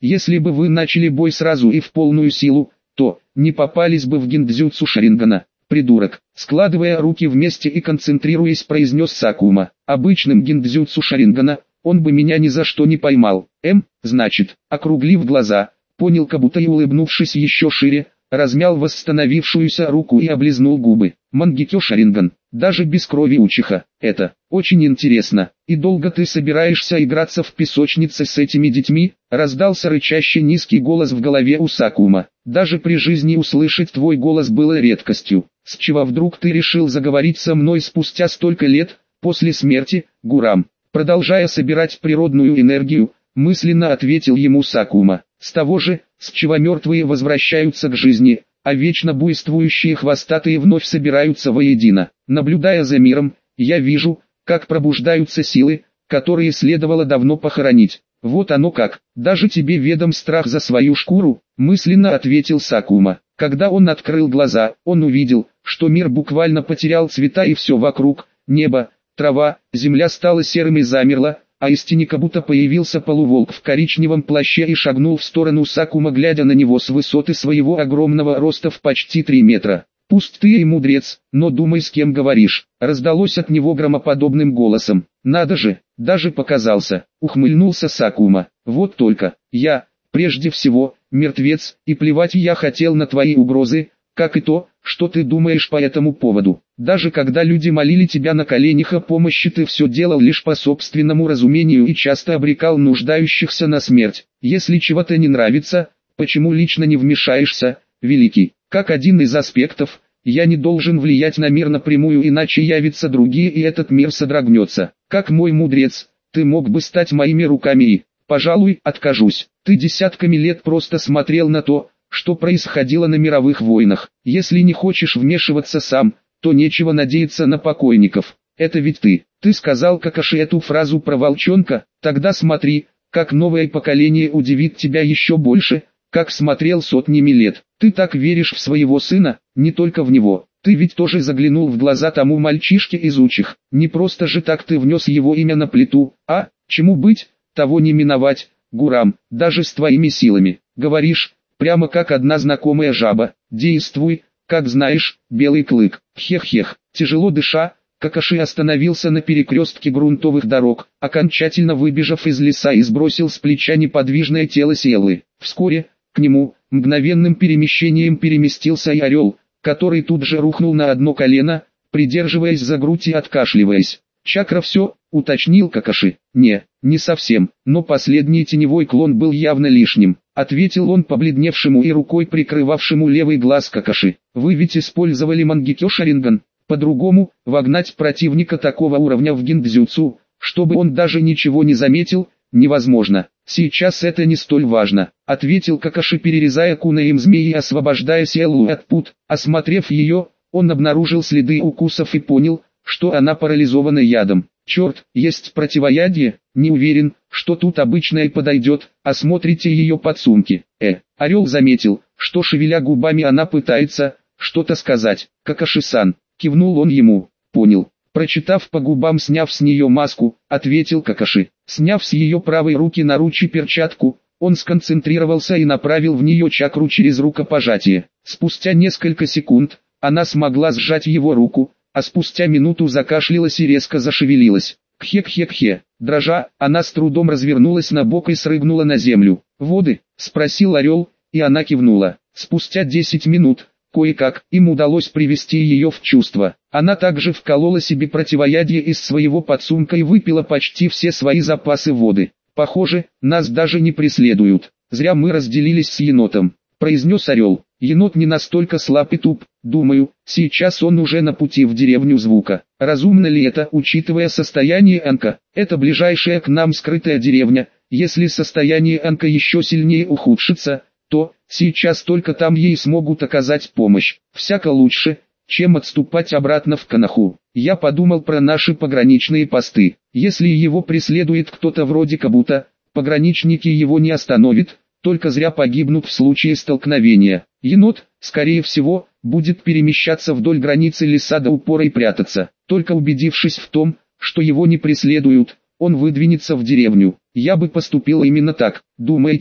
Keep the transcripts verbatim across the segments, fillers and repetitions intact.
Если бы вы начали бой сразу и в полную силу, то не попались бы в гиндзюцу Шарингана. Придурок, складывая руки вместе и концентрируясь, произнес Сакума. Обычным гиндзюцу Шарингана он бы меня ни за что не поймал. М, значит, округлив глаза, понял Кабута и, улыбнувшись еще шире, размял восстановившуюся руку и облизнул губы. Мангекё Шаринган, даже без крови Учиха. Это очень интересно. И долго ты собираешься играться в песочнице с этими детьми? Раздался рычащий низкий голос в голове у Сакума. Даже при жизни услышать твой голос было редкостью. С чего вдруг ты решил заговорить со мной спустя столько лет, после смерти, Гурам? Продолжая собирать природную энергию, мысленно ответил ему Сакума. С того же, с чего мертвые возвращаются к жизни, а вечно буйствующие хвостатые вновь собираются воедино. Наблюдая за миром, я вижу, как пробуждаются силы, которые следовало давно похоронить. Вот оно как, даже тебе ведом страх за свою шкуру, мысленно ответил Сакума. Когда он открыл глаза, он увидел, что мир буквально потерял цвета и все вокруг, небо, трава, земля стала серым и замерла, а из тени Кабута появился полуволк в коричневом плаще и шагнул в сторону Сакума, глядя на него с высоты своего огромного роста в почти три метра. «Пусть ты и мудрец, но думай, с кем говоришь», — раздалось от него громоподобным голосом. «Надо же, даже показался», — ухмыльнулся Сакума. «Вот только, я, прежде всего, мертвец, и плевать я хотел на твои угрозы, как и то, что ты думаешь по этому поводу. Даже когда люди молили тебя на коленях о помощи, ты все делал лишь по собственному разумению и часто обрекал нуждающихся на смерть. Если чего-то не нравится, почему лично не вмешаешься, великий? Как один из аспектов, я не должен влиять на мир напрямую, иначе явятся другие и этот мир содрогнется. Как мой мудрец, ты мог бы стать моими руками и, пожалуй, откажусь. Ты десятками лет просто смотрел на то, что происходило на мировых войнах. Если не хочешь вмешиваться сам, то нечего надеяться на покойников. Это ведь ты. Ты сказал Какаши эту фразу про волчонка, тогда смотри, как новое поколение удивит тебя еще больше, как смотрел сотнями лет. Ты так веришь в своего сына, не только в него. Ты ведь тоже заглянул в глаза тому мальчишке из Учих. Не просто же так ты внес его имя на плиту, а, чему быть, того не миновать, Гурам, даже с твоими силами. Говоришь, прямо как одна знакомая жаба. Действуй, как знаешь, белый клык. Хех-хех. Тяжело дыша, Какаши остановился на перекрестке грунтовых дорог, окончательно выбежав из леса, и сбросил с плеча неподвижное тело Сиэллы. Вскоре, к нему, мгновенным перемещением переместился и орел, который тут же рухнул на одно колено, придерживаясь за грудь и откашливаясь. «Чакра все», — уточнил Какаши. «Не, не совсем, но последний теневой клон был явно лишним», — ответил он побледневшему и рукой прикрывавшему левый глаз Какаши. «Вы ведь использовали Мангекё Шаринган. По-другому, вогнать противника такого уровня в гиндзюцу, чтобы он даже ничего не заметил, невозможно. Сейчас это не столь важно», — ответил Какаши, перерезая кунаем змеи и освобождая Сиэллу от пут. Осмотрев ее, он обнаружил следы укусов и понял, что она парализована ядом. «Черт, есть противоядие? Не уверен, что тут обычное подойдет, осмотрите ее подсумки». Э, орел заметил, что шевеля губами она пытается что-то сказать. «Какаши-сан», кивнул он ему. «Понял». Прочитав по губам, сняв с нее маску, ответил Какаши. Сняв с ее правой руки наручи перчатку, он сконцентрировался и направил в нее чакру через рукопожатие. Спустя несколько секунд, она смогла сжать его руку, а спустя минуту закашлялась и резко зашевелилась. Кхе-кхе-кхе. Дрожа, она с трудом развернулась на бок и срыгнула на землю. «Воды?» — спросил орел, и она кивнула. Спустя десять минут, кое-как, им удалось привести ее в чувство. Она также вколола себе противоядие из своего подсумка и выпила почти все свои запасы воды. «Похоже, нас даже не преследуют. Зря мы разделились с енотом», — произнес орел. «Енот не настолько слаб и туп, думаю, сейчас он уже на пути в деревню Звука. Разумно ли это, учитывая состояние Анка? Это ближайшая к нам скрытая деревня. Если состояние Анка еще сильнее ухудшится, то сейчас только там ей смогут оказать помощь. Всяко лучше, чем отступать обратно в Канаху. Я подумал про наши пограничные посты. Если его преследует кто-то вроде Кабута, пограничники его не остановят, только зря погибнут в случае столкновения. Енот, скорее всего, будет перемещаться вдоль границы леса до упора и прятаться. Только убедившись в том, что его не преследуют, он выдвинется в деревню. Я бы поступил именно так. Думаете,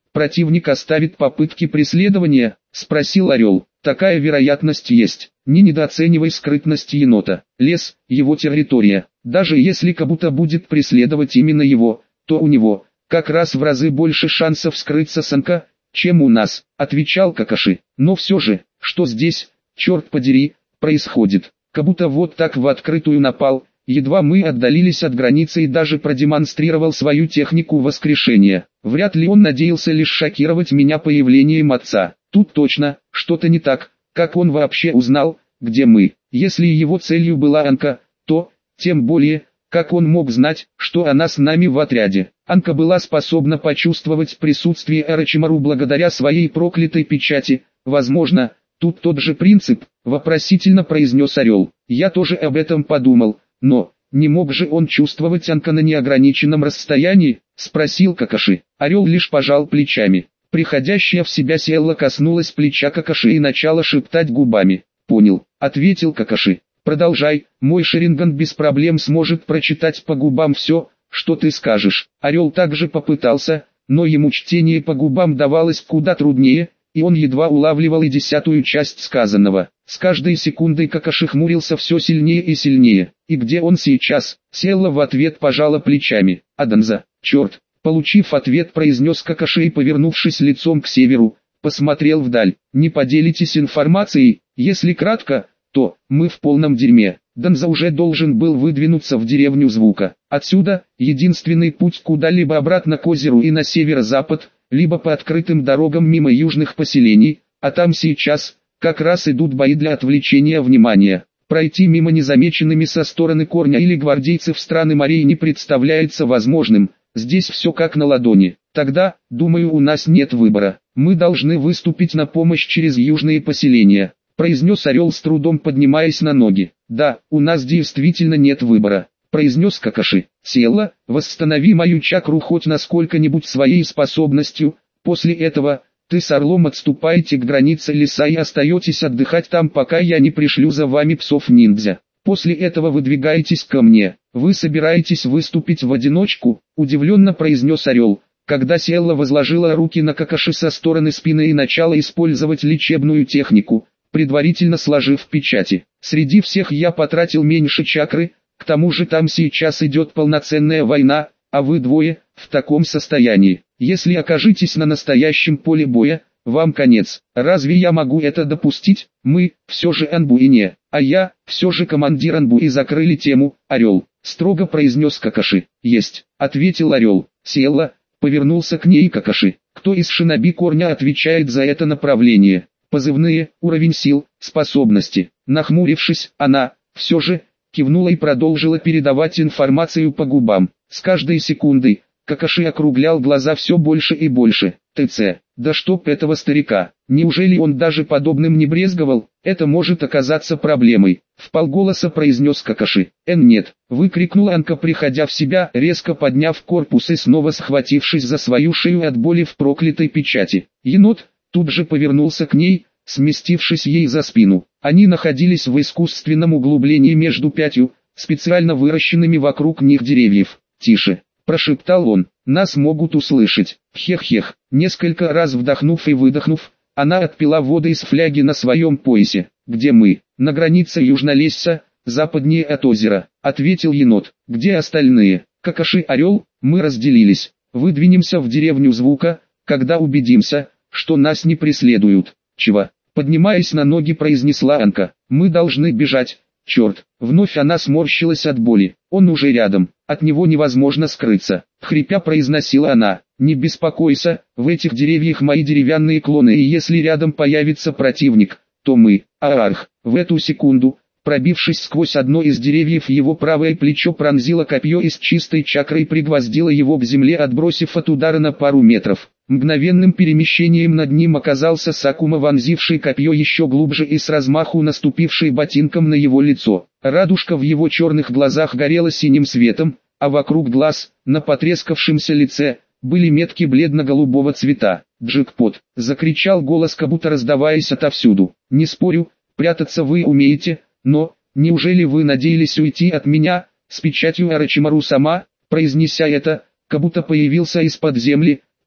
Противник оставит попытки преследования? Спросил Орел. Такая вероятность есть. Не недооценивай скрытность енота. Лес – его территория. Даже если Кабута будет преследовать именно его, то у него как раз в разы больше шансов скрыться с Анка, чем у нас, отвечал Какаши. Но все же, что здесь, черт подери, происходит? Кабута вот так в открытую напал, едва мы отдалились от границы, и даже продемонстрировал свою технику воскрешения. Вряд ли он надеялся лишь шокировать меня появлением отца. Тут точно, что-то не так. Как он вообще узнал, где мы? Если его целью была Анка, то, тем более, как он мог знать, что она с нами в отряде? Анка была способна почувствовать присутствие Орочимару благодаря своей проклятой печати. Возможно, тут тот же принцип, вопросительно произнес Орел. Я тоже об этом подумал, но, не мог же он чувствовать Анка на неограниченном расстоянии? Спросил Какаши. Орел лишь пожал плечами. Приходящая в себя Сиэлла коснулась плеча Какаши и начала шептать губами. «Понял», — ответил Какаши. «Продолжай, мой Шаринган без проблем сможет прочитать по губам все, что ты скажешь». Орел также попытался, но ему чтение по губам давалось куда труднее, и он едва улавливал и десятую часть сказанного. С каждой секундой Какаши хмурился все сильнее и сильнее. «И где он сейчас?» Сиэлла в ответ пожала плечами. «Аданза, черт!» Получив ответ, произнес Какаши и, повернувшись лицом к северу, посмотрел вдаль. «Не поделитесь информацией? Если кратко, то мы в полном дерьме. Данза уже должен был выдвинуться в деревню Звука. Отсюда единственный путь куда-либо обратно к озеру и на северо-запад, либо по открытым дорогам мимо южных поселений, а там сейчас как раз идут бои для отвлечения внимания. Пройти мимо незамеченными со стороны Корня или гвардейцев страны морей не представляется возможным. Здесь все как на ладони. Тогда, думаю, у нас нет выбора. Мы должны выступить на помощь через южные поселения», произнес Орел, с трудом поднимаясь на ноги. «Да, у нас действительно нет выбора», произнес Какаши. «Сиэлла, восстанови мою чакру хоть насколько-нибудь своей способностью. После этого ты с Орлом отступаете к границе леса и остаетесь отдыхать там, пока я не пришлю за вами псов-ниндзя. После этого выдвигаетесь ко мне. Вы собираетесь выступить в одиночку?» удивленно произнес Орел, когда Сиэлла возложила руки на Какаши со стороны спины и начала использовать лечебную технику, предварительно сложив печати. «Среди всех я потратил меньше чакры, к тому же там сейчас идет полноценная война, а вы двое в таком состоянии. Если окажетесь на настоящем поле боя, вам конец. Разве я могу это допустить? Мы, все же Анбуине, а я, все же командир Анбуи, закрыли тему». «Орел», строго произнес Какаши. «Есть», ответил Орел. Сиэлла повернулся к ней Какаши. «Кто из шиноби Корня отвечает за это направление?» «Позывные, уровень сил, способности». Нахмурившись, она, все же, кивнула и продолжила передавать информацию по губам. С каждой секундой Какаши округлял глаза все больше и больше. «ТЦ, да чтоб этого старика, неужели он даже подобным не брезговал? Это может оказаться проблемой», вполголоса произнес Какаши. «Эн нет», выкрикнула Анка, приходя в себя, резко подняв корпус и снова схватившись за свою шею от боли в проклятой печати. Енот тут же повернулся к ней, сместившись ей за спину. Они находились в искусственном углублении между пятью, специально выращенными вокруг них деревьев. «Тише», прошептал он, «нас могут услышать». Хех-хех. Несколько раз вдохнув и выдохнув, она отпила воды из фляги на своем поясе. «Где мы?» «На границе Южнолесья, западнее от озера», ответил енот. «Где остальные?» «Какаши, Орел, мы разделились. Выдвинемся в деревню Звука, когда убедимся, что нас не преследуют». «Чего?» Поднимаясь на ноги, произнесла Анка. «Мы должны бежать». «Черт!» Вновь она сморщилась от боли. «Он уже рядом, от него невозможно скрыться», хрипя произносила она. «Не беспокойся, в этих деревьях мои деревянные клоны, и если рядом появится противник, то мы». Аарх. В эту секунду, пробившись сквозь одно из деревьев, его правое плечо пронзило копье из чистой чакры и пригвоздило его к земле, отбросив от удара на пару метров. Мгновенным перемещением над ним оказался Сакума, вонзивший копье еще глубже и с размаху наступивший ботинком на его лицо. Радужка в его черных глазах горела синим светом, а вокруг глаз, на потрескавшемся лице, были метки бледно-голубого цвета. «Джекпот!» — закричал голос, как будто раздаваясь отовсюду. «Не спорю, прятаться вы умеете, но, неужели вы надеялись уйти от меня?» С печатью Орочимару сама, произнеся это, как будто появился из-под земли,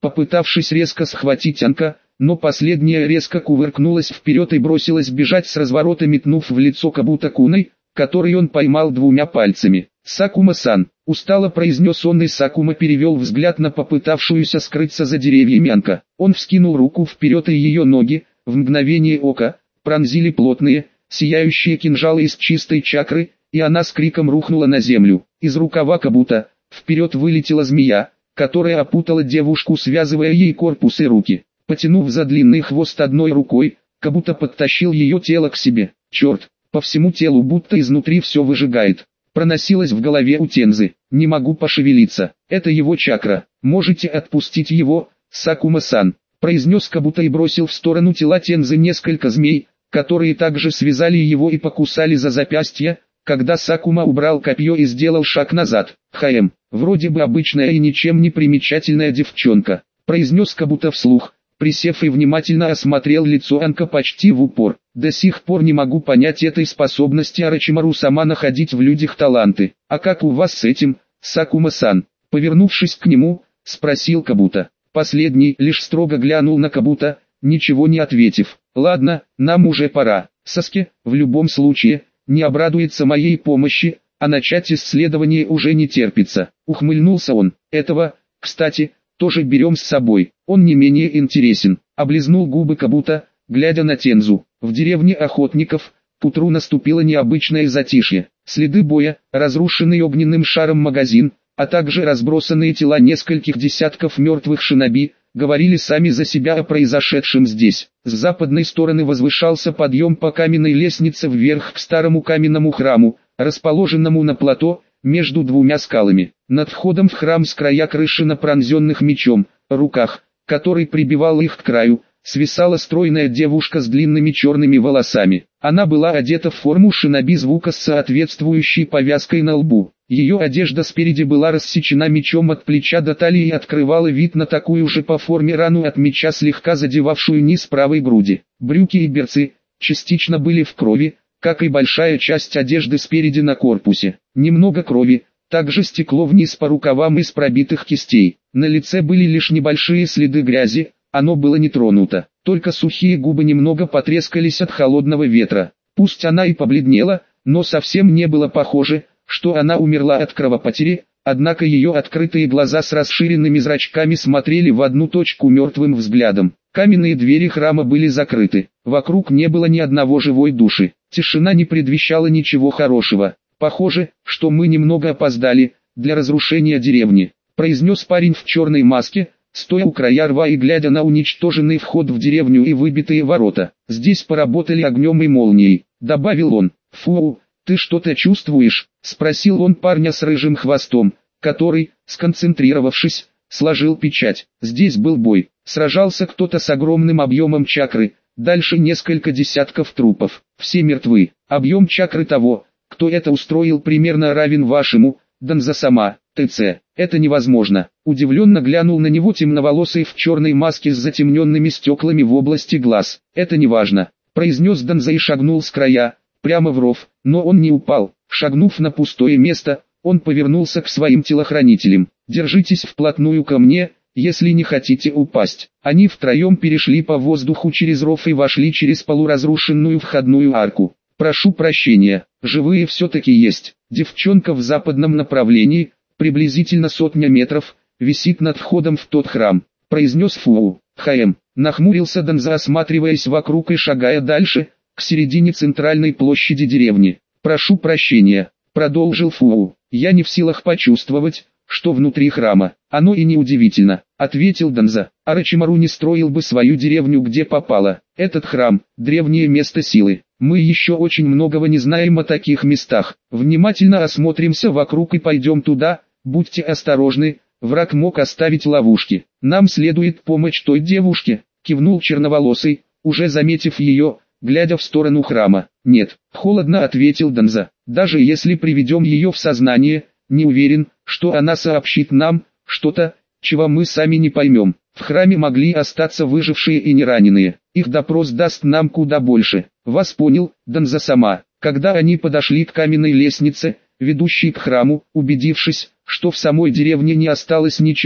попытавшись резко схватить Анка, но последняя резко кувыркнулась вперед и бросилась бежать с разворота, метнув в лицо Кабута-куной, который он поймал двумя пальцами. «Сакума-сан», — устало произнес он, и Сакума перевел взгляд на попытавшуюся скрыться за деревьями Анка. Он вскинул руку вперед, и ее ноги, в мгновение ока, пронзили плотные, сияющие кинжалы из чистой чакры, и она с криком рухнула на землю. Из рукава Кабута вперед вылетела змея, которая опутала девушку, связывая ей корпус и руки. Потянув за длинный хвост одной рукой, Кабута подтащил ее тело к себе. «Черт, по всему телу будто изнутри все выжигает». Проносилось в голове у Тензы. «Не могу пошевелиться, это его чакра, можете отпустить его, Сакума-сан», произнес Кабута и бросил в сторону тела Тензы несколько змей, которые также связали его и покусали за запястье, когда Сакума убрал копье и сделал шаг назад. «Хм, вроде бы обычная и ничем не примечательная девчонка», произнес Кабута вслух, присев и внимательно осмотрел лицо Анка почти в упор. «До сих пор не могу понять этой способности Орочимару сама находить в людях таланты. А как у вас с этим, Сакума-сан?» Повернувшись к нему, спросил Кабута. Последний лишь строго глянул на Кабута, ничего не ответив. «Ладно, нам уже пора. Саске, в любом случае, не обрадуется моей помощи, а начать исследование уже не терпится». Ухмыльнулся он. «Этого, кстати, тоже берем с собой, он не менее интересен». Облизнул губы Кабута, глядя на Тензу. В деревне охотников к утру наступило необычное затишье. Следы боя, разрушенный огненным шаром магазин, а также разбросанные тела нескольких десятков мертвых шиноби, говорили сами за себя о произошедшем здесь. С западной стороны возвышался подъем по каменной лестнице вверх к старому каменному храму, расположенному на плато, между двумя скалами. Над входом в храм с края крыши на пронзенных мечом, руках, который прибивал их к краю, свисала стройная девушка с длинными черными волосами. Она была одета в форму шиноби звука с соответствующей повязкой на лбу. Ее одежда спереди была рассечена мечом от плеча до талии и открывала вид на такую же по форме рану от меча, слегка задевавшую низ правой груди. Брюки и берцы частично были в крови, как и большая часть одежды спереди на корпусе. Немного крови также стекло вниз по рукавам из пробитых кистей. На лице были лишь небольшие следы грязи, оно было не тронуто, только сухие губы немного потрескались от холодного ветра. Пусть она и побледнела, но совсем не было похоже, что она умерла от кровопотери, однако ее открытые глаза с расширенными зрачками смотрели в одну точку мертвым взглядом. Каменные двери храма были закрыты, вокруг не было ни одного живой души. Тишина не предвещала ничего хорошего. «Похоже, что мы немного опоздали для разрушения деревни», произнес парень в черной маске, стоя у края рва и глядя на уничтоженный вход в деревню и выбитые ворота. «Здесь поработали огнем и молнией», добавил он. «Фу, ты что-то чувствуешь?» спросил он парня с рыжим хвостом, который, сконцентрировавшись, сложил печать. Здесь был бой, сражался кто-то с огромным объемом чакры, дальше несколько десятков трупов, все мертвы. Объем чакры того, кто это устроил, примерно равен вашему, Данза-сама, ТЦ. Это невозможно. Удивленно глянул на него темноволосый в черной маске с затемненными стеклами в области глаз. «Это неважно», произнес Данза и шагнул с края, прямо в ров, но он не упал. Шагнув на пустое место, он повернулся к своим телохранителям. «Держитесь вплотную ко мне, если не хотите упасть». Они втроем перешли по воздуху через ров и вошли через полуразрушенную входную арку. «Прошу прощения, живые все-таки есть». Девчонка в западном направлении, приблизительно сотня метров, висит над входом в тот храм, произнес Фуу. «Хм», нахмурился Данза, осматриваясь вокруг и шагая дальше, к середине центральной площади деревни. «Прошу прощения», продолжил Фуу. «Я не в силах почувствовать, что внутри храма». «Оно и не удивительно», ответил Данза. «Орочимару не строил бы свою деревню где попало. Этот храм – древнее место силы. Мы еще очень многого не знаем о таких местах. Внимательно осмотримся вокруг и пойдем туда, будьте осторожны, враг мог оставить ловушки. Нам следует помочь той девушке», кивнул черноволосый, уже заметив ее, глядя в сторону храма. «Нет», холодно ответил Данза. «Даже если приведем ее в сознание, не уверен, что она сообщит нам что-то, чего мы сами не поймем. В храме могли остаться выжившие и нераненые. Их допрос даст нам куда больше». «Вас понял, Данза-сама». Когда они подошли к каменной лестнице, ведущей к храму, убедившись, что в самой деревне не осталось ничего,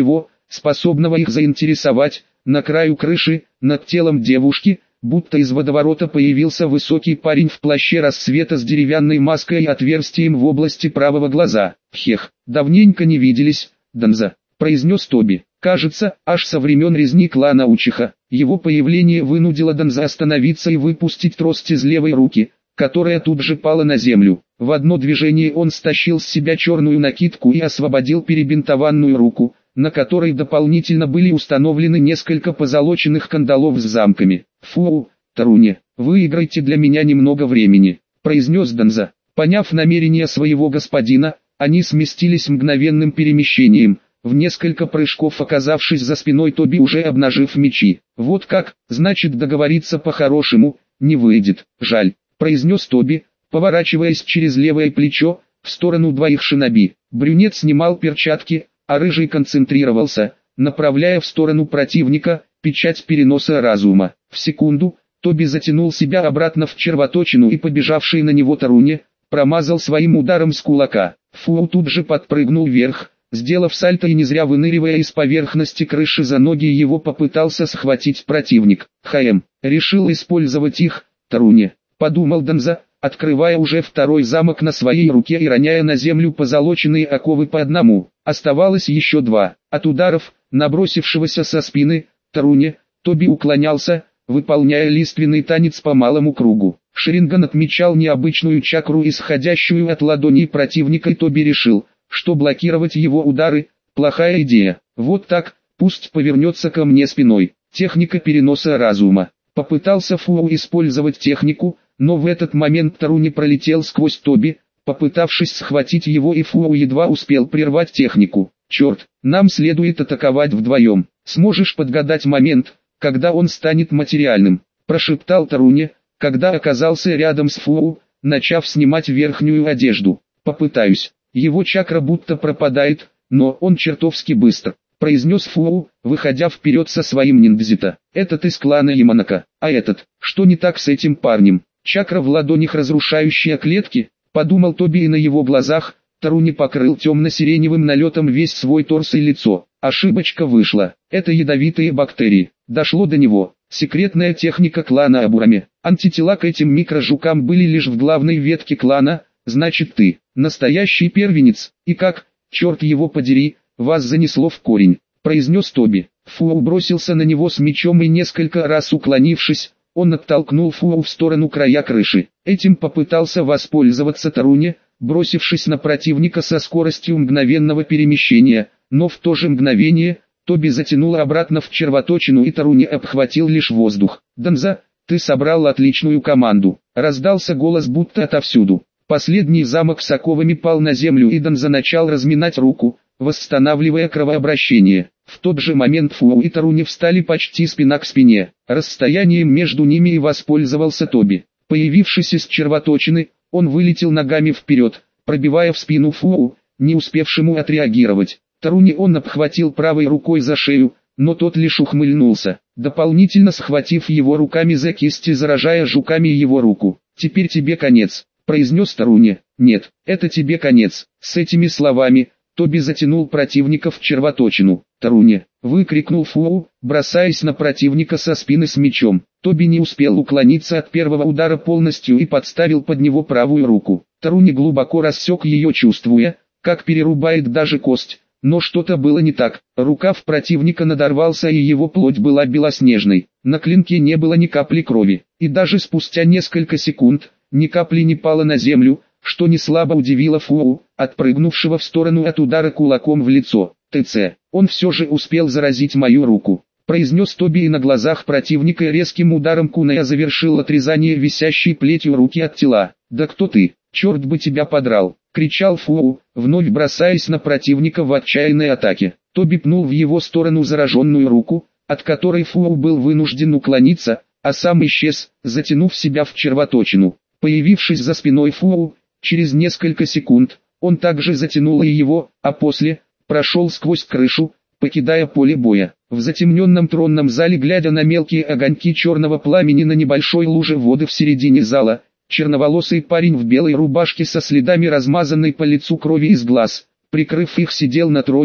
способного их заинтересовать. На краю крыши, над телом девушки, будто из водоворота появился высокий парень в плаще рассвета с деревянной маской и отверстием в области правого глаза. «Хех, давненько не виделись, Данза», — произнес Тоби. Кажется, аж со времен резни клана Учиха. Его появление вынудило Данза остановиться и выпустить трость из левой руки, которая тут же пала на землю. В одно движение он стащил с себя черную накидку и освободил перебинтованную руку, на которой дополнительно были установлены несколько позолоченных кандалов с замками. «Фу, Таруне, выиграйте для меня немного времени», — произнес Данза. Поняв намерение своего господина, они сместились мгновенным перемещением, в несколько прыжков оказавшись за спиной Тоби, уже обнажив мечи. «Вот как, значит, договориться по-хорошему не выйдет, жаль», — произнес Тоби, поворачиваясь через левое плечо, в сторону двоих шиноби. Брюнет снимал перчатки, а рыжий концентрировался, направляя в сторону противника печать переноса разума. В секунду, Тоби затянул себя обратно в червоточину и побежавший на него Таруне, промазал своим ударом с кулака. Фу тут же подпрыгнул вверх, сделав сальто и не зря выныривая из поверхности крыши за ноги, его попытался схватить противник. «Хм, решил использовать их, Таруне», — подумал Данза, открывая уже второй замок на своей руке и роняя на землю позолоченные оковы по одному. Оставалось еще два. От ударов, набросившегося со спины, Таруне, Тоби уклонялся, выполняя лиственный танец по малому кругу. Шаринган отмечал необычную чакру, исходящую от ладоней противника, и Тоби решил, что блокировать его удары – плохая идея. Вот так, пусть повернется ко мне спиной. Техника переноса разума. Попытался Фу использовать технику, но в этот момент Таруне пролетел сквозь Тоби, попытавшись схватить его, и Фу едва успел прервать технику. «Черт, нам следует атаковать вдвоем. Сможешь подгадать момент, когда он станет материальным?» – прошептал Таруне, когда оказался рядом с Фу, начав снимать верхнюю одежду. «Попытаюсь». Его чакра будто пропадает, но он чертовски быстр, произнес Фу, выходя вперед со своим ниндзита. «Этот из клана Яманака, а этот, что не так с этим парнем? Чакра в ладонях, разрушающая клетки», подумал Тоби, и на его глазах Таруне покрыл темно-сиреневым налетом весь свой торс и лицо. Ошибочка вышла, это ядовитые бактерии. Дошло до него. Секретная техника клана Абураме. Антитела к этим микрожукам были лишь в главной ветке клана. «Значит, ты настоящий первенец, и как, черт его подери, вас занесло в корень», — произнес Тоби. Фу бросился на него с мечом и несколько раз уклонившись, он оттолкнул Фу в сторону края крыши. Этим попытался воспользоваться Таруне, бросившись на противника со скоростью мгновенного перемещения, но в то же мгновение Тоби затянул обратно в червоточину, и Таруне обхватил лишь воздух. «Данза, ты собрал отличную команду», — раздался голос будто отовсюду. Последний замок с оковами пал на землю, и Данза начал разминать руку, восстанавливая кровообращение. В тот же момент Фу и Таруне встали почти спина к спине. Расстоянием между ними и воспользовался Тоби. Появившись из червоточины, он вылетел ногами вперед, пробивая в спину Фу, не успевшему отреагировать. Таруне он обхватил правой рукой за шею, но тот лишь ухмыльнулся, дополнительно схватив его руками за кисти, заражая жуками его руку. «Теперь тебе конец», — произнес Таруне. «Нет, это тебе конец». С этими словами Тоби затянул противника в червоточину. «Таруне!» — выкрикнул Фу, бросаясь на противника со спины с мечом. Тоби не успел уклониться от первого удара полностью и подставил под него правую руку. Таруне глубоко рассек ее, чувствуя, как перерубает даже кость. Но что-то было не так. Рукав противника надорвался, и его плоть была белоснежной. На клинке не было ни капли крови. И даже спустя несколько секунд ни капли не пало на землю, что не слабо удивило Фу, отпрыгнувшего в сторону от удара кулаком в лицо. «ТЦ, он все же успел заразить мою руку», — произнес Тоби, и на глазах противника резким ударом куная завершил отрезание висящей плетью руки от тела. «Да кто ты? Черт бы тебя подрал!» — кричал Фу, вновь бросаясь на противника в отчаянной атаке. Тоби пнул в его сторону зараженную руку, от которой Фу был вынужден уклониться, а сам исчез, затянув себя в червоточину. Появившись за спиной Фу, через несколько секунд, он также затянул и его, а после прошел сквозь крышу, покидая поле боя. В затемненном тронном зале, глядя на мелкие огоньки черного пламени на небольшой луже воды в середине зала, черноволосый парень в белой рубашке со следами размазанной по лицу крови из глаз, прикрыв их, сидел на троне,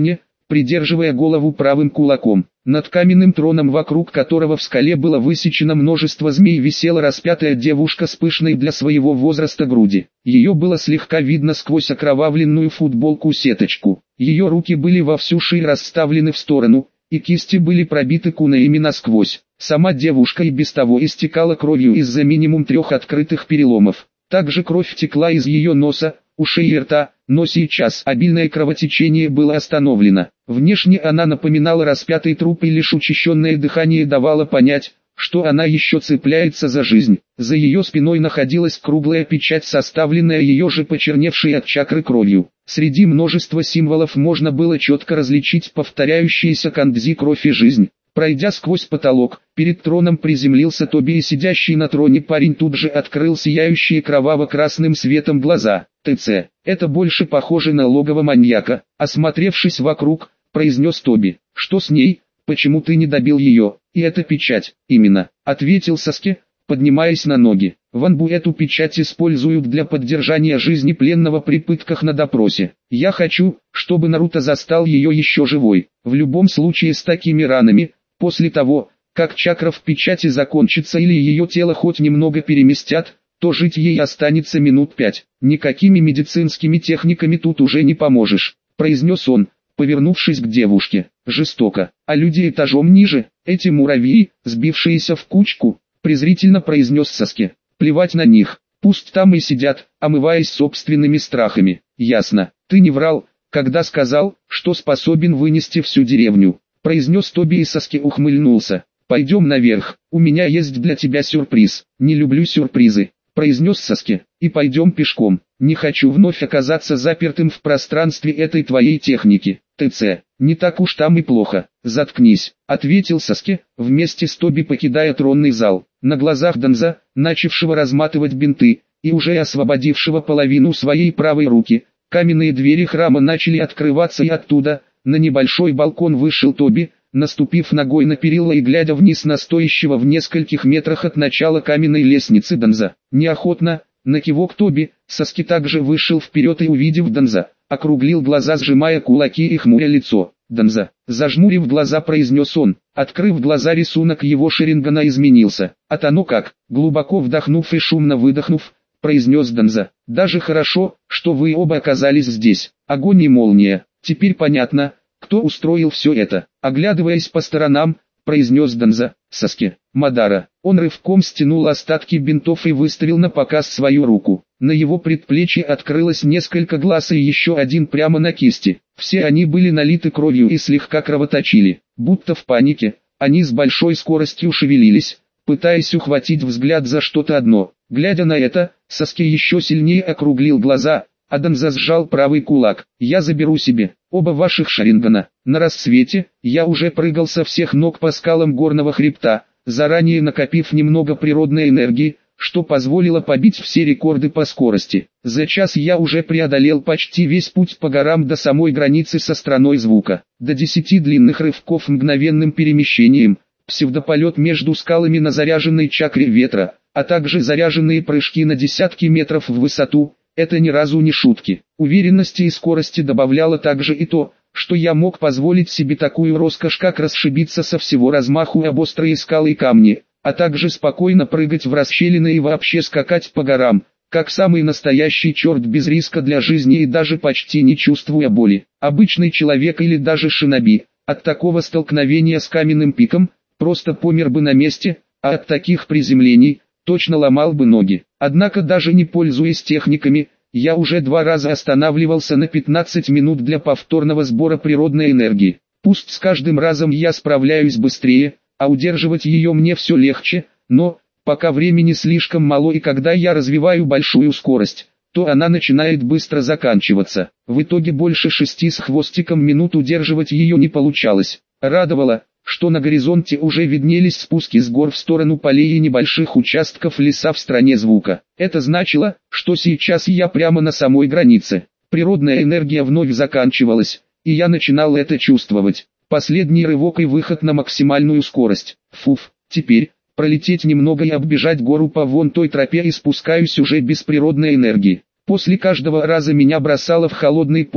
придерживая голову правым кулаком. Над каменным троном, вокруг которого в скале было высечено множество змей, висела распятая девушка с пышной для своего возраста груди. Ее было слегка видно сквозь окровавленную футболку-сеточку. Ее руки были во всю ширь расставлены в сторону, и кисти были пробиты кунаями насквозь. Сама девушка и без того истекала кровью из-за минимум трех открытых переломов. Также кровь текла из ее носа, ушей и рта, но сейчас обильное кровотечение было остановлено. Внешне она напоминала распятый труп, и лишь учащенное дыхание давало понять, что она еще цепляется за жизнь. За ее спиной находилась круглая печать, составленная ее же почерневшей от чакры кровью. Среди множества символов можно было четко различить повторяющиеся кандзи «Кровь и жизнь». Пройдя сквозь потолок, перед троном приземлился Тоби, и сидящий на троне парень тут же открыл сияющие кроваво-красным светом глаза. «ТЦ, это больше похоже на логово маньяка», — осмотревшись вокруг, произнес Тоби. «Что с ней? Почему ты не добил ее?» «И эта печать, именно», — ответил Саски, поднимаясь на ноги. «В Анбу эту печать используют для поддержания жизни пленного при пытках на допросе. Я хочу, чтобы Наруто застал ее еще живой. В любом случае с такими ранами, после того, как чакра в печати закончится или ее тело хоть немного переместят, то жить ей останется минут пять. Никакими медицинскими техниками тут уже не поможешь», — произнес он, повернувшись к девушке. «Жестоко. А люди этажом ниже, эти муравьи, сбившиеся в кучку», — презрительно произнес Саски. «Плевать на них, пусть там и сидят, омываясь собственными страхами». «Ясно. Ты не врал, когда сказал, что способен вынести всю деревню», — произнес Тоби, и Саски ухмыльнулся. «Пойдем наверх, у меня есть для тебя сюрприз». «Не люблю сюрпризы», — произнес Саски. «И пойдем пешком. Не хочу вновь оказаться запертым в пространстве этой твоей техники. ТЦ, не так уж там и плохо». «Заткнись», — ответил Саски, вместе с Тоби покидая тронный зал. На глазах Данза, начавшего разматывать бинты, и уже освободившего половину своей правой руки, каменные двери храма начали открываться, и оттуда, на небольшой балкон, вышел Тоби, наступив ногой на перила и глядя вниз на стоящего в нескольких метрах от начала каменной лестницы Данза. Неохотно, на кивок Тоби, Саски также вышел вперед и, увидев Данза, округлил глаза, сжимая кулаки и хмуря лицо. «Данза», зажмурив глаза, произнес он. Открыв глаза, рисунок его Шарингана изменился. «А оно как?» Глубоко вдохнув и шумно выдохнув, произнес Данза. «Даже хорошо, что вы оба оказались здесь. Огонь и молния. Теперь понятно, кто устроил все это». Оглядываясь по сторонам, произнес Данза. «Саски, Мадара». Он рывком стянул остатки бинтов и выставил на показ свою руку. На его предплечье открылось несколько глаз и еще один прямо на кисти. Все они были налиты кровью и слегка кровоточили. Будто в панике, они с большой скоростью шевелились, пытаясь ухватить взгляд за что-то одно. Глядя на это, Саски еще сильнее округлил глаза, а Данза сжал правый кулак. «Я заберу себе оба ваших Шарингана. На рассвете я уже прыгал со всех ног по скалам горного хребта, заранее накопив немного природной энергии, что позволило побить все рекорды по скорости. За час я уже преодолел почти весь путь по горам до самой границы со страной звука. До десяти длинных рывков мгновенным перемещением, псевдополет между скалами на заряженной чакре ветра, а также заряженные прыжки на десятки метров в высоту. Это ни разу не шутки. Уверенности и скорости добавляло также и то, что я мог позволить себе такую роскошь, как расшибиться со всего размаху об острые скалы и камни, а также спокойно прыгать в расщелины и вообще скакать по горам, как самый настоящий черт, без риска для жизни и даже почти не чувствуя боли. Обычный человек или даже шиноби, от такого столкновения с каменным пиком, просто помер бы на месте, а от таких приземлений, точно ломал бы ноги. Однако, даже не пользуясь техниками, я уже два раза останавливался на пятнадцать минут для повторного сбора природной энергии. Пусть с каждым разом я справляюсь быстрее, а удерживать ее мне все легче, но, пока времени слишком мало, и когда я развиваю большую скорость, то она начинает быстро заканчиваться. В итоге больше шести с хвостиком минут удерживать ее не получалось. Радовало, что на горизонте уже виднелись спуски с гор в сторону полей и небольших участков леса в стране звука. Это значило, что сейчас я прямо на самой границе. Природная энергия вновь заканчивалась, и я начинал это чувствовать. Последний рывок и выход на максимальную скорость. Фуф, теперь, пролететь немного и оббежать гору по вон той тропе, и спускаюсь уже без природной энергии. После каждого раза меня бросало в холодный пот,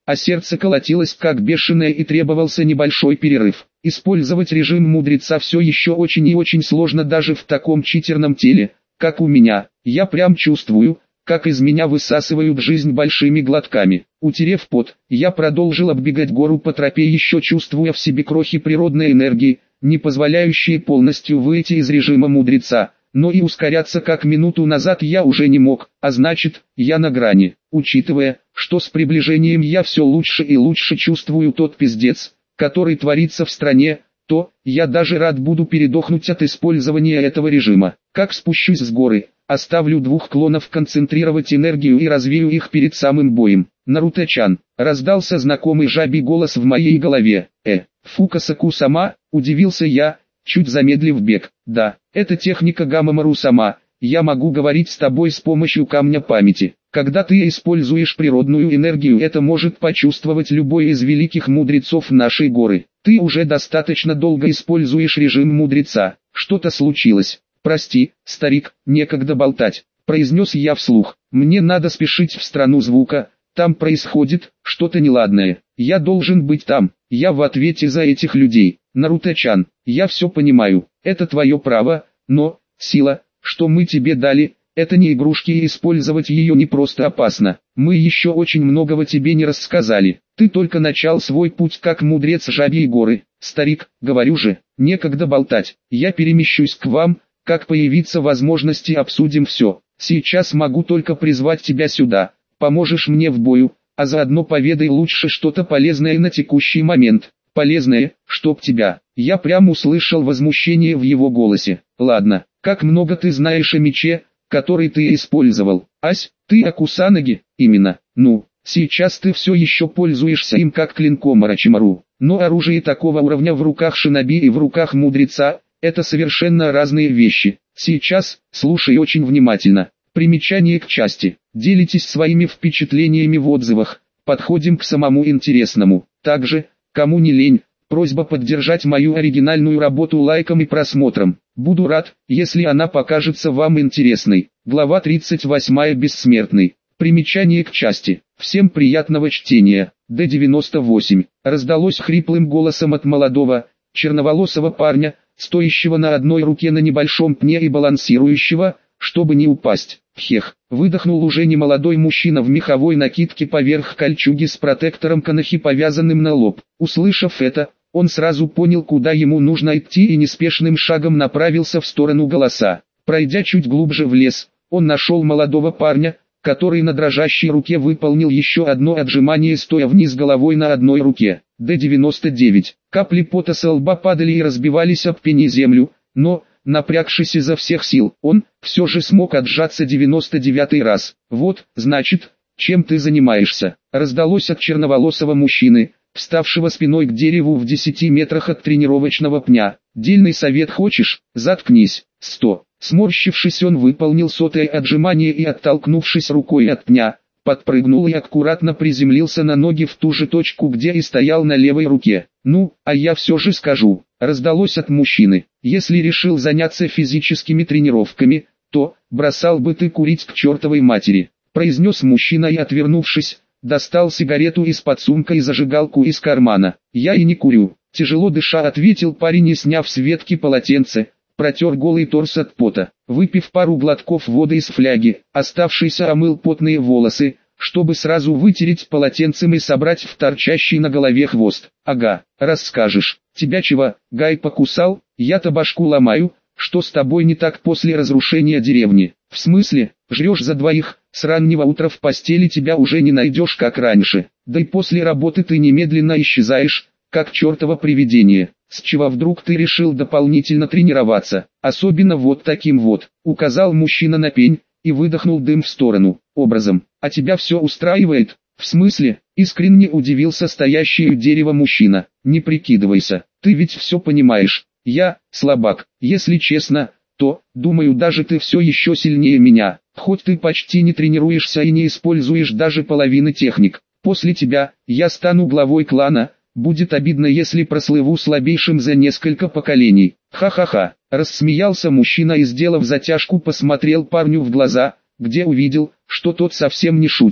а сердце колотилось как бешеное и требовался небольшой перерыв. Использовать режим мудреца все еще очень и очень сложно даже в таком читерном теле, как у меня. Я прям чувствую, как из меня высасывают жизнь большими глотками. Утерев пот, я продолжил оббегать гору по тропе, еще чувствуя в себе крохи природной энергии, не позволяющие полностью выйти из режима мудреца, но и ускоряться как минуту назад я уже не мог, а значит, я на грани. Учитывая, что с приближением я все лучше и лучше чувствую тот пиздец, который творится в стране, то я даже рад буду передохнуть от использования этого режима. Как спущусь с горы, оставлю двух клонов концентрировать энергию и развею их перед самым боем. Наруто-чан, раздался знакомый жабий голос в моей голове. Э, Фукасаку-сама, удивился я, чуть замедлив бег. Да, это техника Гамамару-сама, я могу говорить с тобой с помощью камня памяти. Когда ты используешь природную энергию, это может почувствовать любой из великих мудрецов нашей горы. Ты уже достаточно долго используешь режим мудреца. Что-то случилось. Прости, старик, некогда болтать, произнес я вслух. Мне надо спешить в страну звука, там происходит что-то неладное. Я должен быть там, я в ответе за этих людей. Наруто-чан, я все понимаю, это твое право, но сила, что мы тебе дали, это не игрушки, и использовать ее не просто опасно. Мы еще очень многого тебе не рассказали. Ты только начал свой путь как мудрец Жабьей горы. Старик, говорю же, некогда болтать. Я перемещусь к вам, как появится возможность, и обсудим все. Сейчас могу только призвать тебя сюда. Поможешь мне в бою, а заодно поведай лучше что-то полезное на текущий момент. Полезное, чтоб тебя. Я прям услышал возмущение в его голосе. Ладно, как много ты знаешь о мече, который ты использовал? Ась, ты о Кусанаги? Именно. Ну, сейчас ты все еще пользуешься им как клинком Орочимару. Но оружие такого уровня в руках шиноби и в руках мудреца – это совершенно разные вещи. Сейчас, слушай очень внимательно. Примечание к части. Делитесь своими впечатлениями в отзывах. Подходим к самому интересному. Также, кому не лень, просьба поддержать мою оригинальную работу лайком и просмотром. Буду рад, если она покажется вам интересной. Глава тридцать восемь. Бессмертный. Примечание к части. Всем приятного чтения. Д девяносто восемь. Раздалось хриплым голосом от молодого, черноволосого парня, стоящего на одной руке на небольшом пне и балансирующего, чтобы не упасть. Хех, выдохнул уже немолодой мужчина в меховой накидке поверх кольчуги с протектором канахи, повязанным на лоб. Услышав это, он сразу понял, куда ему нужно идти, и неспешным шагом направился в сторону голоса. Пройдя чуть глубже в лес, он нашел молодого парня, который на дрожащей руке выполнил еще одно отжимание, стоя вниз головой на одной руке. Д девяносто девять. Капли пота со лба падали и разбивались об пень землю, но, напрягшись изо всех сил, он все же смог отжаться девяносто девятый раз. Вот, значит, чем ты занимаешься? Раздалось от черноволосого мужчины, вставшего спиной к дереву в десяти метрах от тренировочного пня. Дельный совет хочешь? Заткнись. Сто. Сморщившись, он выполнил сотое отжимание и, оттолкнувшись рукой от пня, подпрыгнул и аккуратно приземлился на ноги в ту же точку, где и стоял на левой руке. Ну, а я все же скажу, раздалось от мужчины, если решил заняться физическими тренировками, то бросал бы ты курить к чертовой матери, произнес мужчина и, отвернувшись, достал сигарету из-под сумка и зажигалку из кармана. Я и не курю, тяжело дыша ответил парень и, сняв с ветки полотенце, протер голый торс от пота. Выпив пару глотков воды из фляги, оставшийся омыл потные волосы, чтобы сразу вытереть полотенцем и собрать в торчащий на голове хвост. Ага, расскажешь. Тебя чего, Гай покусал? Я-то башку ломаю, что с тобой не так после разрушения деревни? В смысле, жрешь за двоих, с раннего утра в постели тебя уже не найдешь как раньше. Да и после работы ты немедленно исчезаешь, как чертово привидение. С чего вдруг ты решил дополнительно тренироваться? Особенно вот таким вот, указал мужчина на пень, и выдохнул дым в сторону, образом. А тебя все устраивает? В смысле? Искренне удивился стоящий у дерева мужчина. Не прикидывайся, ты ведь все понимаешь. Я, слабак, если честно, то, думаю, даже ты все еще сильнее меня. Хоть ты почти не тренируешься и не используешь даже половины техник. После тебя, я стану главой клана. Будет обидно, если прослыву слабейшим за несколько поколений. Ха-ха-ха, рассмеялся мужчина и, сделав затяжку, посмотрел парню в глаза, где увидел, что тот совсем не шутит.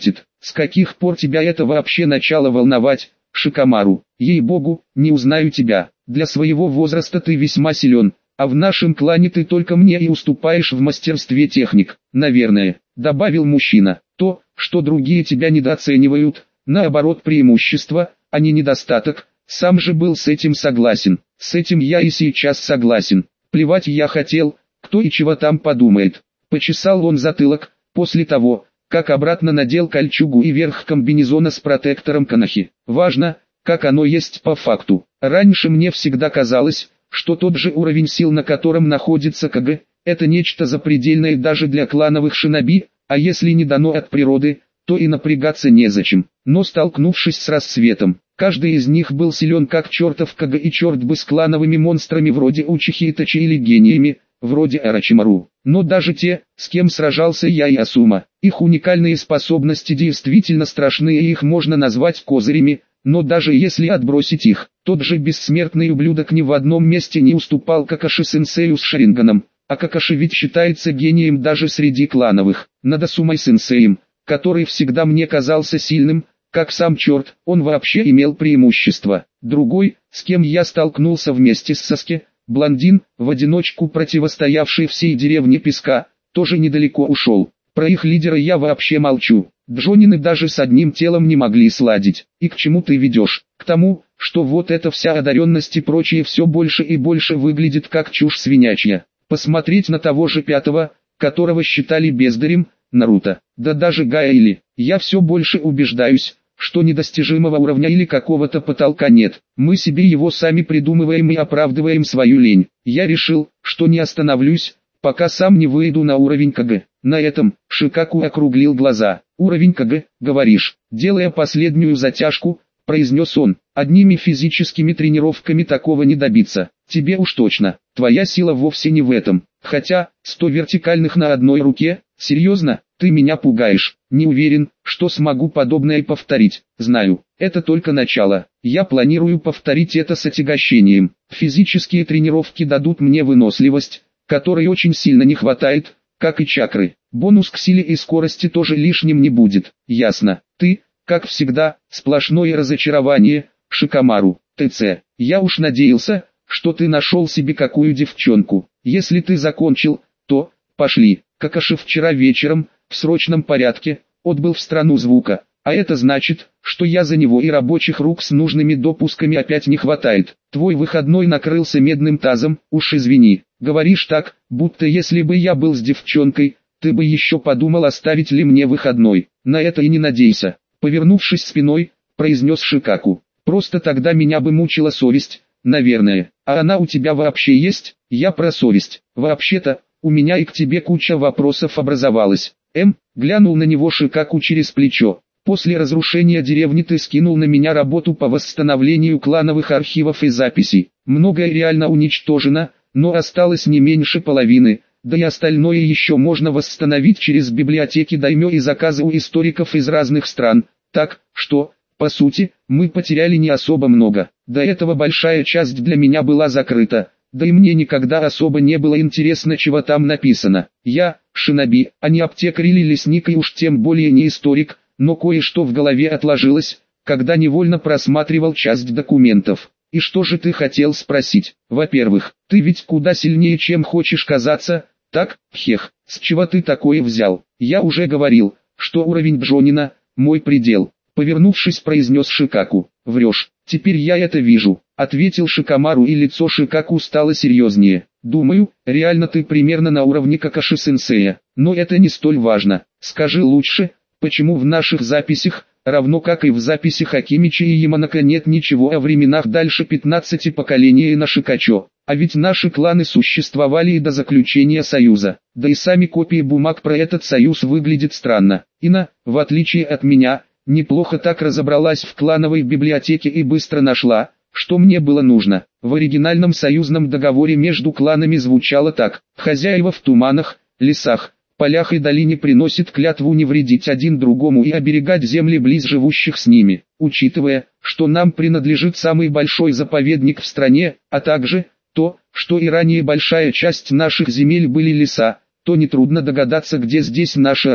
С каких пор тебя это вообще начало волновать, Шикомару? Ей-богу, не узнаю тебя. Для своего возраста ты весьма силен, а в нашем клане ты только мне и уступаешь в мастерстве техник, наверное, добавил мужчина. То, что другие тебя недооценивают, наоборот преимущество, а не недостаток. Сам же был с этим согласен. С этим я и сейчас согласен. Плевать я хотел, кто и чего там подумает. Почесал он затылок, после того, как обратно надел кольчугу и верх комбинезона с протектором Канахи. Важно, как оно есть по факту. Раньше мне всегда казалось, что тот же уровень сил, на котором находится КГ, это нечто запредельное даже для клановых шиноби, а если не дано от природы, то и напрягаться незачем. Но столкнувшись с рассветом, каждый из них был силен как чертов КГ, и черт бы с клановыми монстрами вроде Учихи Итачи или гениями, вроде Орочимару. Но даже те, с кем сражался я и Асума, их уникальные способности действительно страшны и их можно назвать козырями, но даже если отбросить их, тот же бессмертный ублюдок ни в одном месте не уступал Какаши-сенсею с Шаринганом, а Какаши ведь считается гением даже среди клановых. Над Асумой-сенсеем, который всегда мне казался сильным, как сам черт, он вообще имел преимущество. Другой, с кем я столкнулся вместе с Саске, блондин, в одиночку противостоявший всей деревне Песка, тоже недалеко ушел. Про их лидера я вообще молчу. Джонины даже с одним телом не могли сладить. И к чему ты ведешь? К тому, что вот эта вся одаренность и прочее все больше и больше выглядит как чушь свинячья. Посмотреть на того же пятого, которого считали бездарем, Наруто, да даже Гаэли, я все больше убеждаюсь, что недостижимого уровня или какого-то потолка нет. Мы себе его сами придумываем и оправдываем свою лень. Я решил, что не остановлюсь, пока сам не выйду на уровень КГ. На этом Шикаку округлил глаза. Уровень КГ, говоришь, делая последнюю затяжку, произнес он. Одними физическими тренировками такого не добиться. Тебе уж точно. Твоя сила вовсе не в этом. Хотя, сто вертикальных на одной руке, серьезно, ты меня пугаешь. Не уверен, что смогу подобное повторить. Знаю, это только начало. Я планирую повторить это с отягощением. Физические тренировки дадут мне выносливость, которой очень сильно не хватает, как и чакры. Бонус к силе и скорости тоже лишним не будет. Ясно. Ты, как всегда, сплошное разочарование, Шикомару. ТЦ. Я уж надеялся, что ты нашел себе какую девчонку. Если ты закончил, то, пошли. Какаши вчера вечером, в срочном порядке, отбыл в страну звука. А это значит, что я за него и рабочих рук с нужными допусками опять не хватает. Твой выходной накрылся медным тазом, уж извини. Говоришь так, будто если бы я был с девчонкой, ты бы еще подумал, оставить ли мне выходной. На это и не надейся. Повернувшись спиной, произнес Шикаку. Просто тогда меня бы мучила совесть, наверное. А она у тебя вообще есть? Я про совесть. Вообще-то, у меня и к тебе куча вопросов образовалась. М, глянул на него Шикаку через плечо. После разрушения деревни ты скинул на меня работу по восстановлению клановых архивов и записей. Многое реально уничтожено, но осталось не меньше половины, да и остальное еще можно восстановить через библиотеки даймё и заказы у историков из разных стран. Так, что, по сути, мы потеряли не особо много. До этого большая часть для меня была закрыта, да и мне никогда особо не было интересно, чего там написано. Я, шиноби, а не аптекарь или лесник, и уж тем более не историк, но кое-что в голове отложилось, когда невольно просматривал часть документов. И что же ты хотел спросить? Во-первых, ты ведь куда сильнее, чем хочешь казаться, так, хех, с чего ты такое взял? Я уже говорил, что уровень Джонина – мой предел. Повернувшись, произнес Шикаку. Врешь, теперь я это вижу, ответил Шикомару, и лицо Шикаку стало серьезнее. Думаю, реально ты примерно на уровне Какаши-сенсея, но это не столь важно. Скажи лучше, почему в наших записях, равно как и в записях Акимичи и Яманака, нет ничего о временах дальше пятнадцати поколений на Шикачо? А ведь наши кланы существовали и до заключения союза. Да и сами копии бумаг про этот союз выглядят странно. Ина, в отличие от меня, неплохо так разобралась в клановой библиотеке и быстро нашла, что мне было нужно. В оригинальном союзном договоре между кланами звучало так: хозяева в туманах, лесах, полях и долине приносят клятву не вредить один другому и оберегать земли близ живущих с ними. Учитывая, что нам принадлежит самый большой заповедник в стране, а также то, что и ранее большая часть наших земель были леса, то нетрудно догадаться, где здесь наша роль.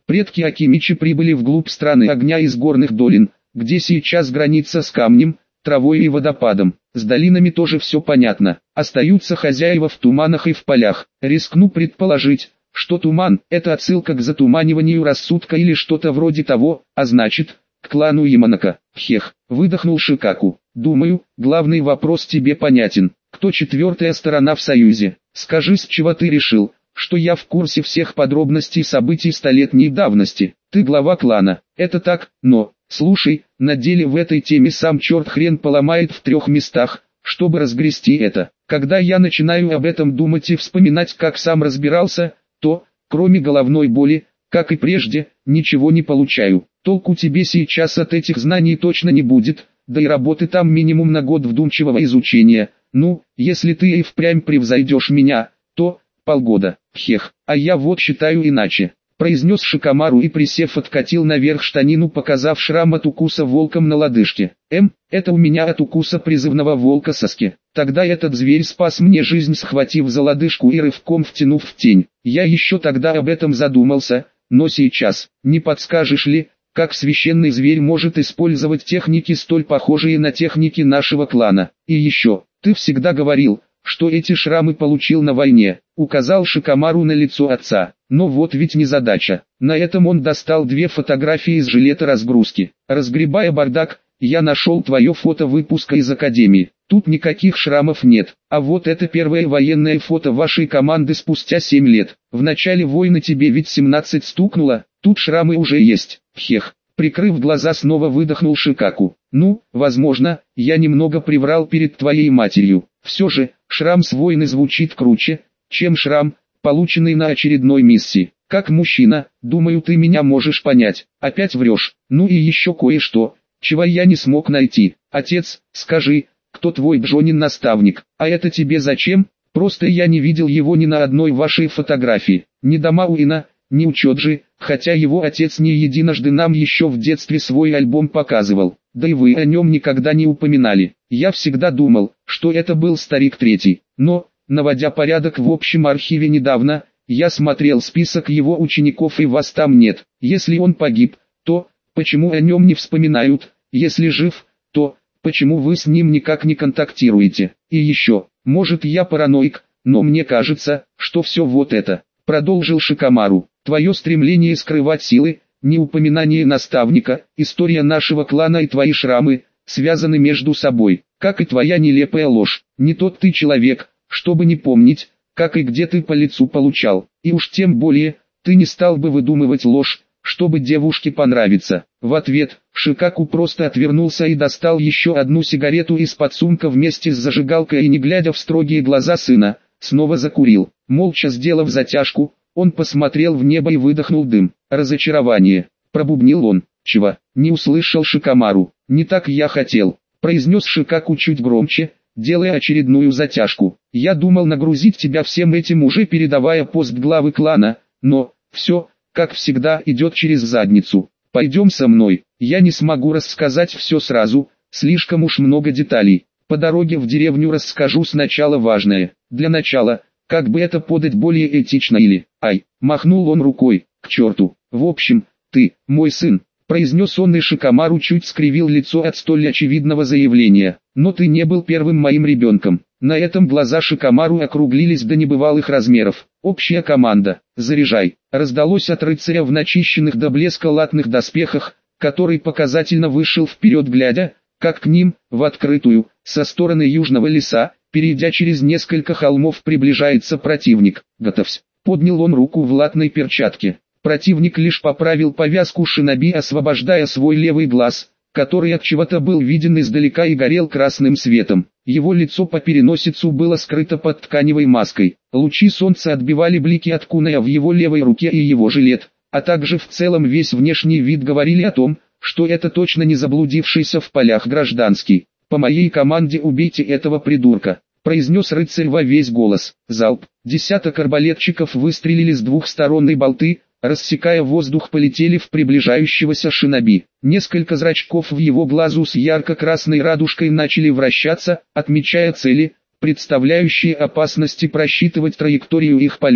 Предки Акимичи прибыли вглубь страны огня из горных долин, где сейчас граница с камнем, травой и водопадом. С долинами тоже все понятно. Остаются хозяева в туманах и в полях. Рискну предположить, что туман – это отсылка к затуманиванию рассудка или что-то вроде того, а значит, к клану Яманака. Хех, выдохнул Шикаку. Думаю, главный вопрос тебе понятен. Кто четвертая сторона в союзе? Скажи, с чего ты решил, что я в курсе всех подробностей событий столетней давности? Ты глава клана. Это так, но, слушай, на деле в этой теме сам черт хрен поломает в трех местах, чтобы разгрести это. Когда я начинаю об этом думать и вспоминать, как сам разбирался, то, кроме головной боли, как и прежде, ничего не получаю. Толку тебе сейчас от этих знаний точно не будет, да и работы там минимум на год вдумчивого изучения. Ну, если ты и впрямь превзойдешь меня, то полгода. Хех, а я вот считаю иначе, произнес Шикамару и, присев, откатил наверх штанину, показав шрам от укуса волком на лодыжке. Эм, это у меня от укуса призывного волка Саски. Тогда этот зверь спас мне жизнь, схватив за лодыжку и рывком втянув в тень. Я еще тогда об этом задумался, но сейчас, не подскажешь ли, как священный зверь может использовать техники, столь похожие на техники нашего клана? И еще, ты всегда говорил, что эти шрамы получил на войне, указал Шикамару на лицо отца. Но вот ведь не задача. На этом он достал две фотографии из жилета разгрузки. Разгребая бардак, я нашел твое фото выпуска из академии. Тут никаких шрамов нет. А вот это первое военное фото вашей команды спустя семь лет. В начале войны тебе ведь семнадцать стукнуло, тут шрамы уже есть. Хех. Прикрыв глаза, снова выдохнул Шикаку. Ну, возможно, я немного приврал перед твоей матерью. Все же, шрам с войны звучит круче, чем шрам, полученный на очередной миссии. Как мужчина, думаю, ты меня можешь понять. Опять врешь. Ну и еще кое-что, чего я не смог найти. Отец, скажи, кто твой Джонин наставник? А это тебе зачем? Просто я не видел его ни на одной вашей фотографии. Ни до Мауина, ни у Чоджи, хотя его отец не единожды нам еще в детстве свой альбом показывал. Да и вы о нем никогда не упоминали. Я всегда думал, что это был старик третий. Но, наводя порядок в общем архиве недавно, я смотрел список его учеников, и вас там нет. Если он погиб, то почему о нем не вспоминают? Если жив, то почему вы с ним никак не контактируете? И еще, может, я параноик, но мне кажется, что все вот это, продолжил Шикамару, твое стремление скрывать силы, неупоминание наставника, история нашего клана и твои шрамы, связаны между собой, как и твоя нелепая ложь. Не тот ты человек, чтобы не помнить, как и где ты по лицу получал, и уж тем более, ты не стал бы выдумывать ложь, чтобы девушке понравиться. В ответ, Шикаку просто отвернулся и достал еще одну сигарету из-под сумка вместе с зажигалкой и, не глядя в строгие глаза сына, снова закурил. Молча сделав затяжку, он посмотрел в небо и выдохнул дым. Разочарование, пробубнил он. Чего? Не услышал Шикамару. Не так я хотел, произнес Шикаку чуть громче, делая очередную затяжку. Я думал нагрузить тебя всем этим, уже передавая пост главы клана, но все, как всегда, идет через задницу. Пойдем со мной, я не смогу рассказать все сразу, слишком уж много деталей. По дороге в деревню расскажу сначала важное. Для начала, как бы это подать более этично или... Ай, махнул он рукой, к черту. В общем, ты, мой сын, произнес он, и Шикамару чуть скривил лицо от столь очевидного заявления. Но ты не был первым моим ребенком. На этом глаза Шикамару округлились до небывалых размеров. Общая команда, заряжай, раздалось от рыцаря в начищенных до блеска латных доспехах, который показательно вышел вперед, глядя, как к ним, в открытую, со стороны южного леса, перейдя через несколько холмов, приближается противник. Готовься. Поднял он руку в латной перчатке. Противник лишь поправил повязку шиноби, освобождая свой левый глаз, который от чего-то был виден издалека и горел красным светом. Его лицо по переносицу было скрыто под тканевой маской. Лучи солнца отбивали блики от куная в его левой руке и его жилет, а также в целом весь внешний вид говорили о том, что это точно не заблудившийся в полях гражданский. «По моей команде убейте этого придурка», — произнес рыцарь во весь голос. Залп. Десяток арбалетчиков выстрелили с двух сторон, и болты, рассекая воздух, полетели в приближающегося шиноби. Несколько зрачков в его глазу с ярко-красной радужкой начали вращаться, отмечая цели, представляющие опасности, просчитывать траекторию их полета.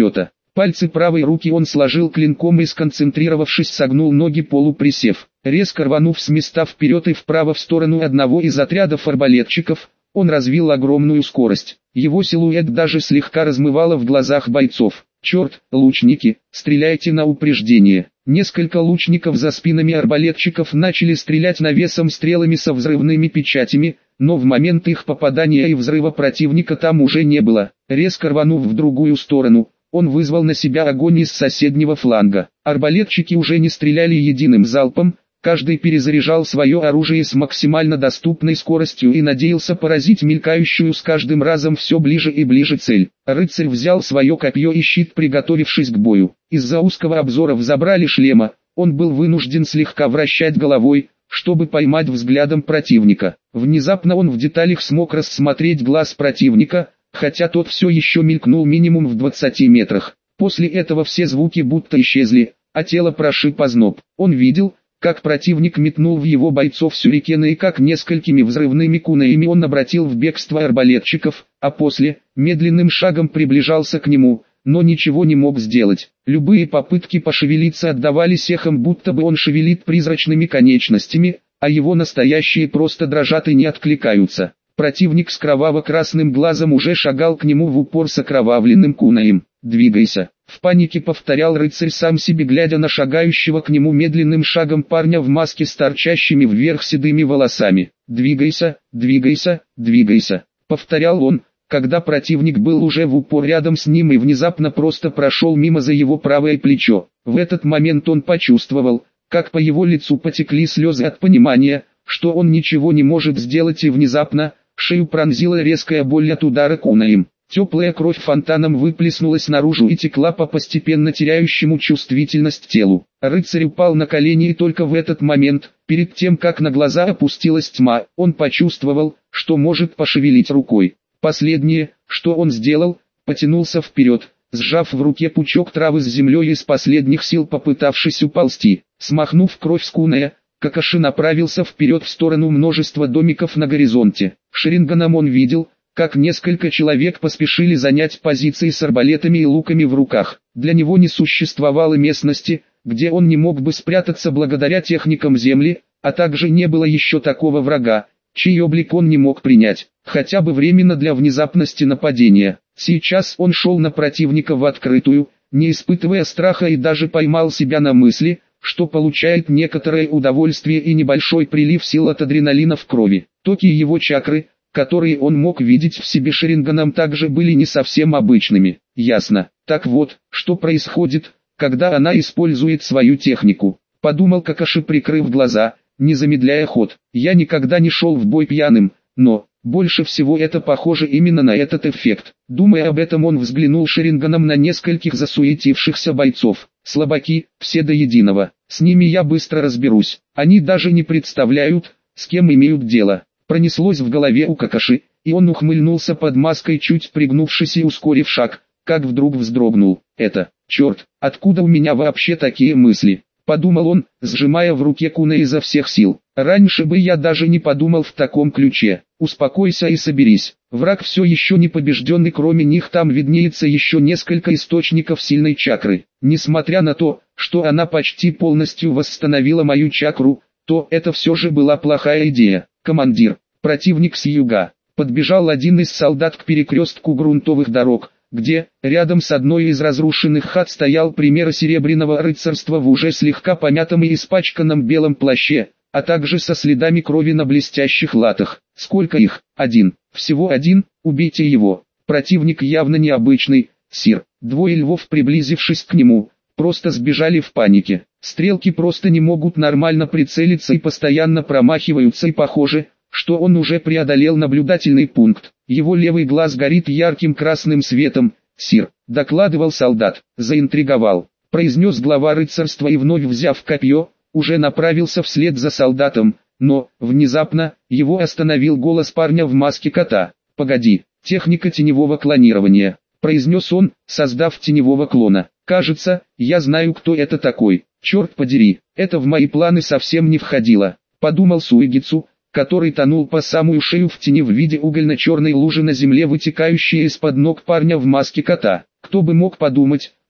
Пальцы правой руки он сложил клинком и, сконцентрировавшись, согнул ноги, полуприсев. Резко рванув с места вперед и вправо в сторону одного из отрядов арбалетчиков, он развил огромную скорость. Его силуэт даже слегка размывало в глазах бойцов. «Черт, лучники, стреляйте на упреждение!» Несколько лучников за спинами арбалетчиков начали стрелять навесом стрелами со взрывными печатями, но в момент их попадания и взрыва противника там уже не было. Резко рванув в другую сторону, он вызвал на себя огонь из соседнего фланга. Арбалетчики уже не стреляли единым залпом, каждый перезаряжал свое оружие с максимально доступной скоростью и надеялся поразить мелькающую с каждым разом все ближе и ближе цель. Рыцарь взял свое копье и щит, приготовившись к бою. Из-за узкого обзора в забрале шлема, он был вынужден слегка вращать головой, чтобы поймать взглядом противника. Внезапно он в деталях смог рассмотреть глаз противника, хотя тот все еще мелькнул минимум в двадцати метрах. После этого все звуки будто исчезли, а тело прошиб озноб. Он видел, как противник метнул в его бойцов сюрикены и как несколькими взрывными кунаями он обратил в бегство арбалетчиков, а после, медленным шагом приближался к нему, но ничего не мог сделать. Любые попытки пошевелиться отдавались эхом, будто бы он шевелит призрачными конечностями, а его настоящие просто дрожат и не откликаются. Противник с кроваво-красным глазом уже шагал к нему в упор с окровавленным кунаем. «Двигайся!» — в панике повторял рыцарь сам себе, глядя на шагающего к нему медленным шагом парня в маске с торчащими вверх седыми волосами. «Двигайся, двигайся, двигайся!» — повторял он, когда противник был уже в упор рядом с ним и внезапно просто прошел мимо за его правое плечо. В этот момент он почувствовал, как по его лицу потекли слезы от понимания, что он ничего не может сделать, и внезапно шею пронзила резкая боль от удара кунаем. Теплая кровь фонтаном выплеснулась наружу и текла по постепенно теряющему чувствительность телу. Рыцарь упал на колени, и только в этот момент, перед тем как на глаза опустилась тьма, он почувствовал, что может пошевелить рукой. Последнее, что он сделал, потянулся вперед, сжав в руке пучок травы с землей, из последних сил попытавшись уползти. Смахнув кровь с куная, Какаши направился вперед в сторону множества домиков на горизонте. Шаринганом он видел, как несколько человек поспешили занять позиции с арбалетами и луками в руках. Для него не существовало местности, где он не мог бы спрятаться благодаря техникам земли, а также не было еще такого врага, чей облик он не мог принять, хотя бы временно для внезапности нападения. Сейчас он шел на противника в открытую, не испытывая страха, и даже поймал себя на мысли, что получает некоторое удовольствие и небольшой прилив сил от адреналина в крови. Токи его чакры, которые он мог видеть в себе Шаринганом, также были не совсем обычными. Ясно. Так вот, что происходит, когда она использует свою технику. Подумал Какаши, прикрыв глаза, не замедляя ход. Я никогда не шел в бой пьяным, но больше всего это похоже именно на этот эффект. Думая об этом, он взглянул Шаринганом на нескольких засуетившихся бойцов. Слабаки, все до единого. С ними я быстро разберусь. Они даже не представляют, с кем имеют дело. Пронеслось в голове у Какаши, и он ухмыльнулся под маской, чуть пригнувшись и ускорив шаг, как вдруг вздрогнул. Это, черт, откуда у меня вообще такие мысли? Подумал он, сжимая в руке куна изо всех сил. Раньше бы я даже не подумал в таком ключе. Успокойся и соберись. Враг все еще не побежден, и кроме них там виднеется еще несколько источников сильной чакры. Несмотря на то, что она почти полностью восстановила мою чакру, то это все же была плохая идея. Командир, противник с юга. Подбежал один из солдат к перекрестку грунтовых дорог, где, рядом с одной из разрушенных хат, стоял пример серебряного рыцарства в уже слегка помятом и испачканном белом плаще, а также со следами крови на блестящих латах. Сколько их? Один. Всего один, убейте его. Противник явно необычный, сир. Двое львов, приблизившись к нему, просто сбежали в панике. Стрелки просто не могут нормально прицелиться и постоянно промахиваются, и похоже, что он уже преодолел наблюдательный пункт. Его левый глаз горит ярким красным светом. «Сир», — докладывал солдат, — заинтриговал, произнес глава рыцарства и, вновь взяв копье, уже направился вслед за солдатом, но, внезапно, его остановил голос парня в маске кота. «Погоди, техника теневого клонирования», — произнес он, создав теневого клона. «Кажется, я знаю, кто это такой. Черт подери, это в мои планы совсем не входило», — подумал Суигицу, который тонул по самую шею в тени в виде угольно-черной лужи на земле, вытекающей из-под ног парня в маске кота. Кто бы мог подумать,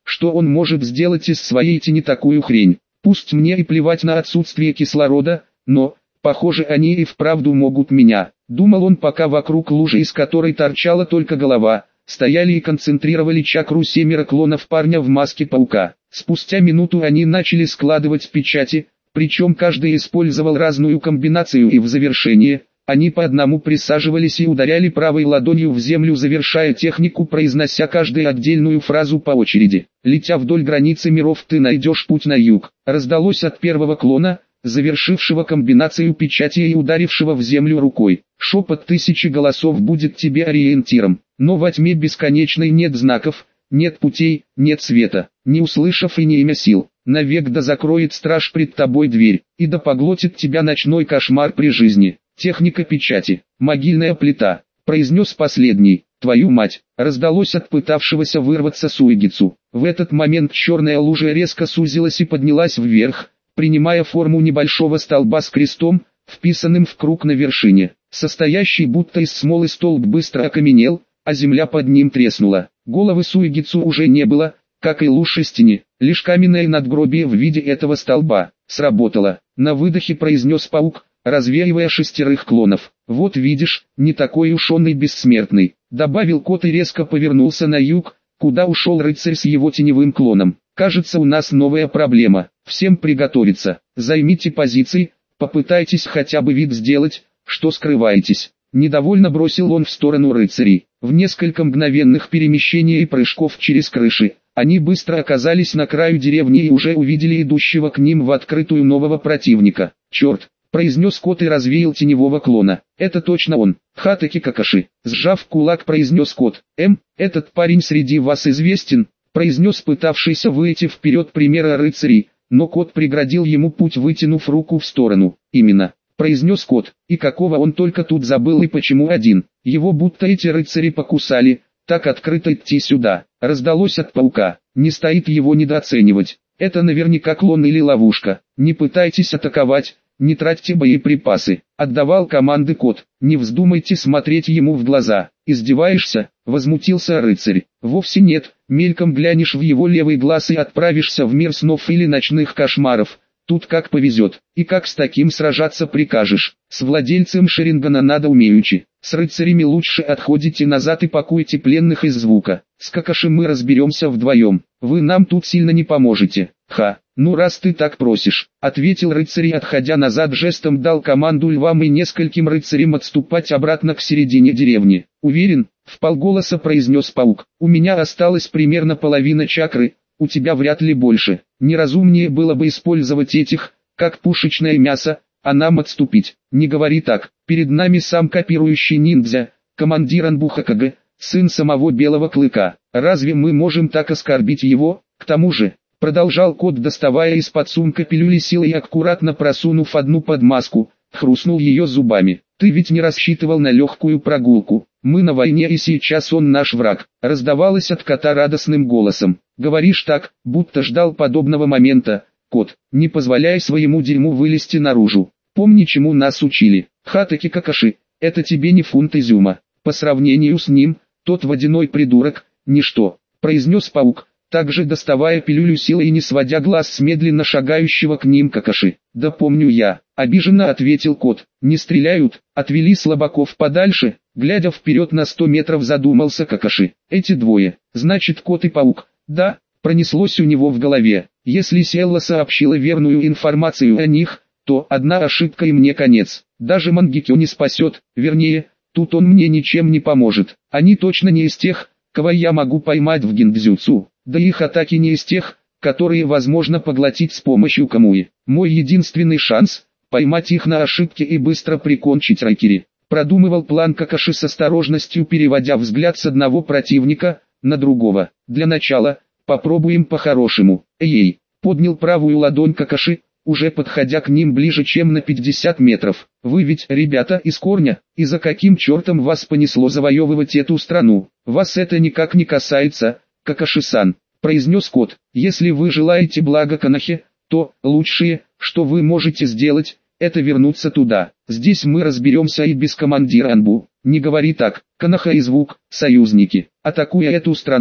что он может сделать из своей тени такую хрень. Пусть мне и плевать на отсутствие кислорода, но, похоже, они и вправду могут меня. Думал он, пока вокруг лужи, из которой торчала только голова, стояли и концентрировали чакру семеро клонов парня в маске паука. Спустя минуту они начали складывать печати, причем каждый использовал разную комбинацию, и в завершение они по одному присаживались и ударяли правой ладонью в землю, завершая технику, произнося каждую отдельную фразу по очереди. Летя вдоль границы миров, ты найдешь путь на юг. Раздалось от первого клона, завершившего комбинацию печати и ударившего в землю рукой. Шепот тысячи голосов будет тебе ориентиром. Но во тьме бесконечной нет знаков, нет путей, нет света. Не услышав и не имя сил, навек да закроет страж пред тобой дверь, и да поглотит тебя ночной кошмар при жизни. Техника печати. Могильная плита. Произнес последний. Твою мать. Раздалось от пытавшегося вырваться Суигицу. В этот момент черная лужа резко сузилась и поднялась вверх, принимая форму небольшого столба с крестом, вписанным в круг на вершине. Состоящий будто из смолы столб быстро окаменел, а земля под ним треснула. Головы Суигицу уже не было, как и луж из тени, лишь каменное надгробие в виде этого столба. Сработало. На выдохе произнес паук, развеивая шестерых клонов. Вот видишь, не такой уж он и бессмертный, добавил кот и резко повернулся на юг, куда ушел рыцарь с его теневым клоном. Кажется, у нас новая проблема. Всем приготовиться. Займите позиции, попытайтесь хотя бы вид сделать, что скрываетесь. Недовольно бросил он в сторону рыцарей. В несколько мгновенных перемещений и прыжков через крыши, они быстро оказались на краю деревни и уже увидели идущего к ним в открытую нового противника. Черт! Произнес кот и развеял теневого клона. Это точно он. Хатаки Какаши. Сжав кулак, произнес кот. Эм, этот парень среди вас известен? Произнес пытавшийся выйти вперед примера рыцарей, но кот преградил ему путь, вытянув руку в сторону. Именно. Произнес кот. И какого он только тут забыл и почему один? Его будто эти рыцари покусали. Так открыто идти сюда. Раздалось от паука. Не стоит его недооценивать. Это наверняка клон или ловушка. Не пытайтесь атаковать. Не тратьте боеприпасы, отдавал команды кот. Не вздумайте смотреть ему в глаза. Издеваешься? Возмутился рыцарь. Вовсе нет, мельком глянешь в его левый глаз и отправишься в мир снов или ночных кошмаров. Тут как повезет, и как с таким сражаться прикажешь. С владельцем Шарингана надо умеючи. С рыцарями лучше отходите назад и пакуйте пленных из звука. С Какаши мы разберемся вдвоем. Вы нам тут сильно не поможете. Ха, ну раз ты так просишь, ответил рыцарь и, отходя назад, жестом дал команду львам и нескольким рыцарям отступать обратно к середине деревни. Уверен, вполголоса произнес паук. У меня осталась примерно половина чакры, у тебя вряд ли больше. Неразумнее было бы использовать этих, как пушечное мясо, а нам отступить. Не говори так, перед нами сам копирующий ниндзя, командир Анбухакага, сын самого Белого Клыка. Разве мы можем так оскорбить его? К тому же, продолжал кот, доставая из-под сумка пилюли силы и аккуратно просунув одну под маску, хрустнул ее зубами. Ты ведь не рассчитывал на легкую прогулку. Мы на войне, и сейчас он наш враг. Раздавалось от кота радостным голосом. Говоришь так, будто ждал подобного момента. Кот, не позволяй своему дерьму вылезти наружу. Помни, чему нас учили. Хатаки Какаши, это тебе не фунт изюма. По сравнению с ним, тот водяной придурок, ничто, произнес паук, также доставая пилюлю силы и не сводя глаз с медленно шагающего к ним Какаши. Да помню я, обиженно ответил кот. Не стреляют, отвели слабаков подальше. Глядя вперед на сто метров, задумался Какаши. Эти двое, значит, кот и паук. Да, пронеслось у него в голове. Если Селла сообщила верную информацию о них, то одна ошибка и мне конец. Даже Мангекё не спасет, вернее, тут он мне ничем не поможет. Они точно не из тех, кого я могу поймать в гиндзюцу. Да их атаки не из тех, которые возможно поглотить с помощью камуи. Мой единственный шанс – поймать их на ошибке и быстро прикончить райкери. Продумывал план Какаши с осторожностью, переводя взгляд с одного противника на другого. Для начала, попробуем по-хорошему. Эй, поднял правую ладонь Какаши, уже подходя к ним ближе, чем на пятьдесят метров. Вы ведь, ребята, из корня, и за каким чертом вас понесло завоевывать эту страну? Вас это никак не касается, Какаши-сан, произнес кот. Если вы желаете блага Канахе, то лучшее, что вы можете сделать, это вернуться туда. Здесь мы разберемся и без командира Анбу. Не говори так, Канаха и Звук, союзники. Атакуя эту страну,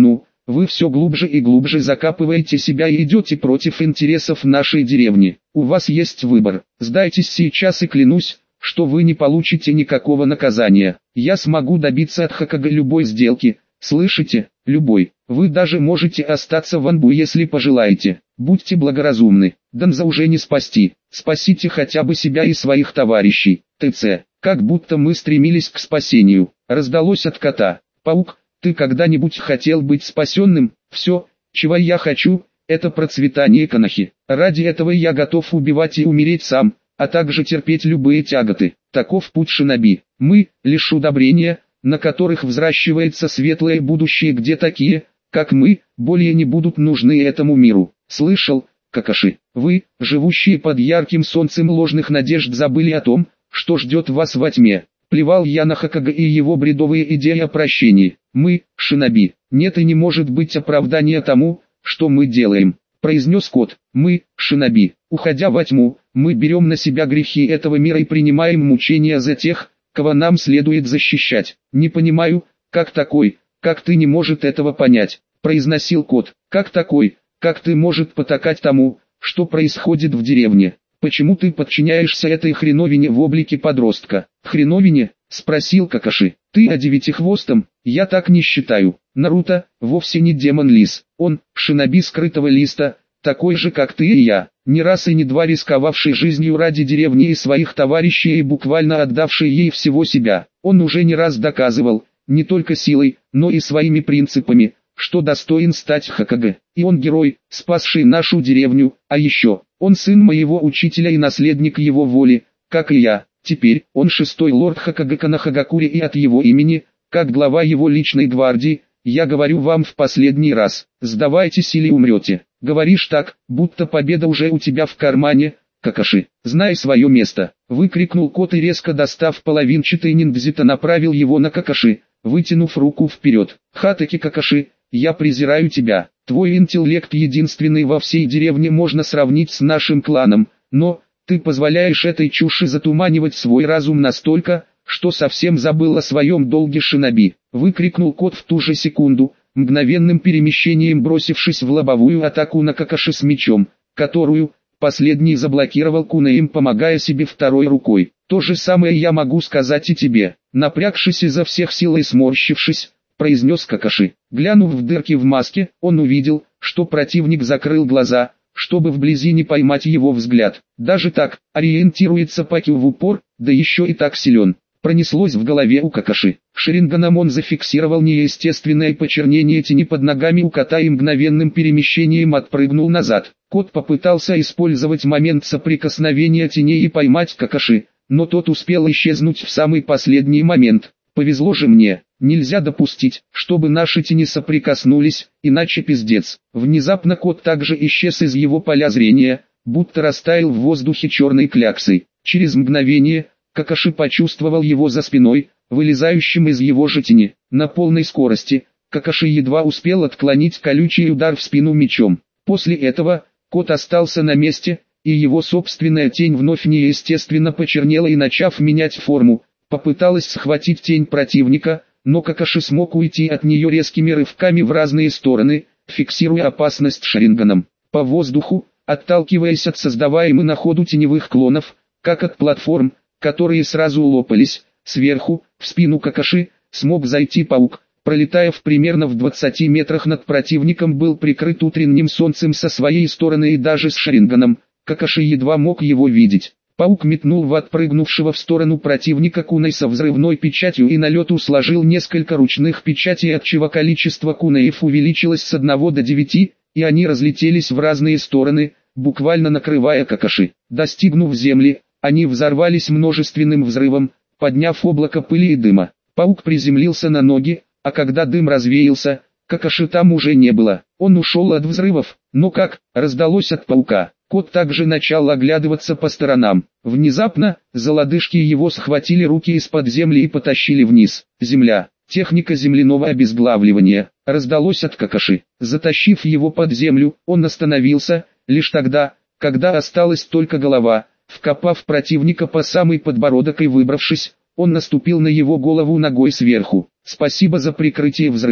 Вы все глубже и глубже закапываете себя и идете против интересов нашей деревни. У вас есть выбор. Сдайтесь сейчас и клянусь, что вы не получите никакого наказания. Я смогу добиться от Хокage любой сделки. Слышите? Любой. Вы даже можете остаться в Анбу, если пожелаете. Будьте благоразумны. Данза уже не спасти. Спасите хотя бы себя и своих товарищей. ТЦ. Как будто мы стремились к спасению. Раздалось от кота. Паук, ты когда-нибудь хотел быть спасенным? Все, чего я хочу, это процветание Конохи. Ради этого я готов убивать и умереть сам, а также терпеть любые тяготы. Таков путь шиноби. Мы – лишь удобрения, на которых взращивается светлое будущее, где такие, как мы, более не будут нужны этому миру. Слышал, Какаши, вы, живущие под ярким солнцем ложных надежд, забыли о том, что ждет вас во тьме. Плевал я на Хокage и его бредовые идеи о прощении. Мы, шиноби, нет и не может быть оправдания тому, что мы делаем, произнес кот. Мы, шиноби, уходя во тьму, мы берем на себя грехи этого мира и принимаем мучения за тех, кого нам следует защищать. Не понимаю, как такой, как ты не может этого понять, произносил кот. Как такой, как ты может потакать тому, что происходит в деревне? Почему ты подчиняешься этой хреновине в облике подростка? Хреновине? Спросил Какаши. Ты о девятихвостом? Я так не считаю. Наруто вовсе не демон-лис. Он шиноби скрытого листа, такой же как ты и я. Не раз и не два рисковавший жизнью ради деревни и своих товарищей и буквально отдавший ей всего себя. Он уже не раз доказывал, не только силой, но и своими принципами, что достоин стать Хокage. И он герой, спасший нашу деревню, а еще, он сын моего учителя и наследник его воли, как и я. Теперь, он шестой лорд Хокage Конохагакури, и от его имени, как глава его личной гвардии, я говорю вам в последний раз, сдавайтесь или умрете. Говоришь так, будто победа уже у тебя в кармане, Какаши. Знай свое место, выкрикнул кот и резко достав половинчатый ниндзя, направил его на Какаши, вытянув руку вперед. Хатаки Какаши, я презираю тебя. Твой интеллект единственный во всей деревне, можно сравнить с нашим кланом, но ты позволяешь этой чуши затуманивать свой разум настолько, что совсем забыл о своем долге шиноби. Выкрикнул кот в ту же секунду, мгновенным перемещением бросившись в лобовую атаку на Какаши с мечом, которую последний заблокировал Кунаим, помогая себе второй рукой. То же самое я могу сказать и тебе. Напрягшись изо всех сил и сморщившись, произнес Какаши. Глянув в дырки в маске, он увидел, что противник закрыл глаза, чтобы вблизи не поймать его взгляд. Даже так, ориентируется Пакю в упор, да еще и так силен. Пронеслось в голове у Какаши. Шаринганом он зафиксировал неестественное почернение тени под ногами у кота и мгновенным перемещением отпрыгнул назад. Кот попытался использовать момент соприкосновения теней и поймать Какаши, но тот успел исчезнуть в самый последний момент. Повезло же мне. Нельзя допустить, чтобы наши тени соприкоснулись, иначе пиздец. Внезапно кот также исчез из его поля зрения, будто растаял в воздухе черной кляксой. Через мгновение Какаши почувствовал его за спиной, вылезающим из его же тени. На полной скорости Какаши едва успел отклонить колючий удар в спину мечом. После этого кот остался на месте, и его собственная тень вновь неестественно почернела и, начав менять форму, попыталась схватить тень противника, но Какаши смог уйти от нее резкими рывками в разные стороны, фиксируя опасность шаринганом. По воздуху, отталкиваясь от создаваемых на ходу теневых клонов, как от платформ, которые сразу лопались, сверху, в спину Какаши, смог зайти паук, пролетая в примерно в двадцати метрах над противником, был прикрыт утренним солнцем со своей стороны и даже с шаринганом, Какаши едва мог его видеть. Паук метнул в отпрыгнувшего в сторону противника кунай со взрывной печатью и на лету сложил несколько ручных печатей, отчего количество кунаев увеличилось с одного до девяти, и они разлетелись в разные стороны, буквально накрывая Какаши. Достигнув земли, они взорвались множественным взрывом, подняв облако пыли и дыма. Паук приземлился на ноги, а когда дым развеялся, Какаши там уже не было. Он ушел от взрывов, но как, раздалось от паука. Кот также начал оглядываться по сторонам. Внезапно, за лодыжки его схватили руки из-под земли и потащили вниз. Земля. Техника земляного обезглавливания. Раздалось от Какаши. Затащив его под землю, он остановился, лишь тогда, когда осталась только голова. Вкопав противника по самый подбородок и выбравшись, он наступил на его голову ногой сверху. «Спасибо за прикрытие взрывом».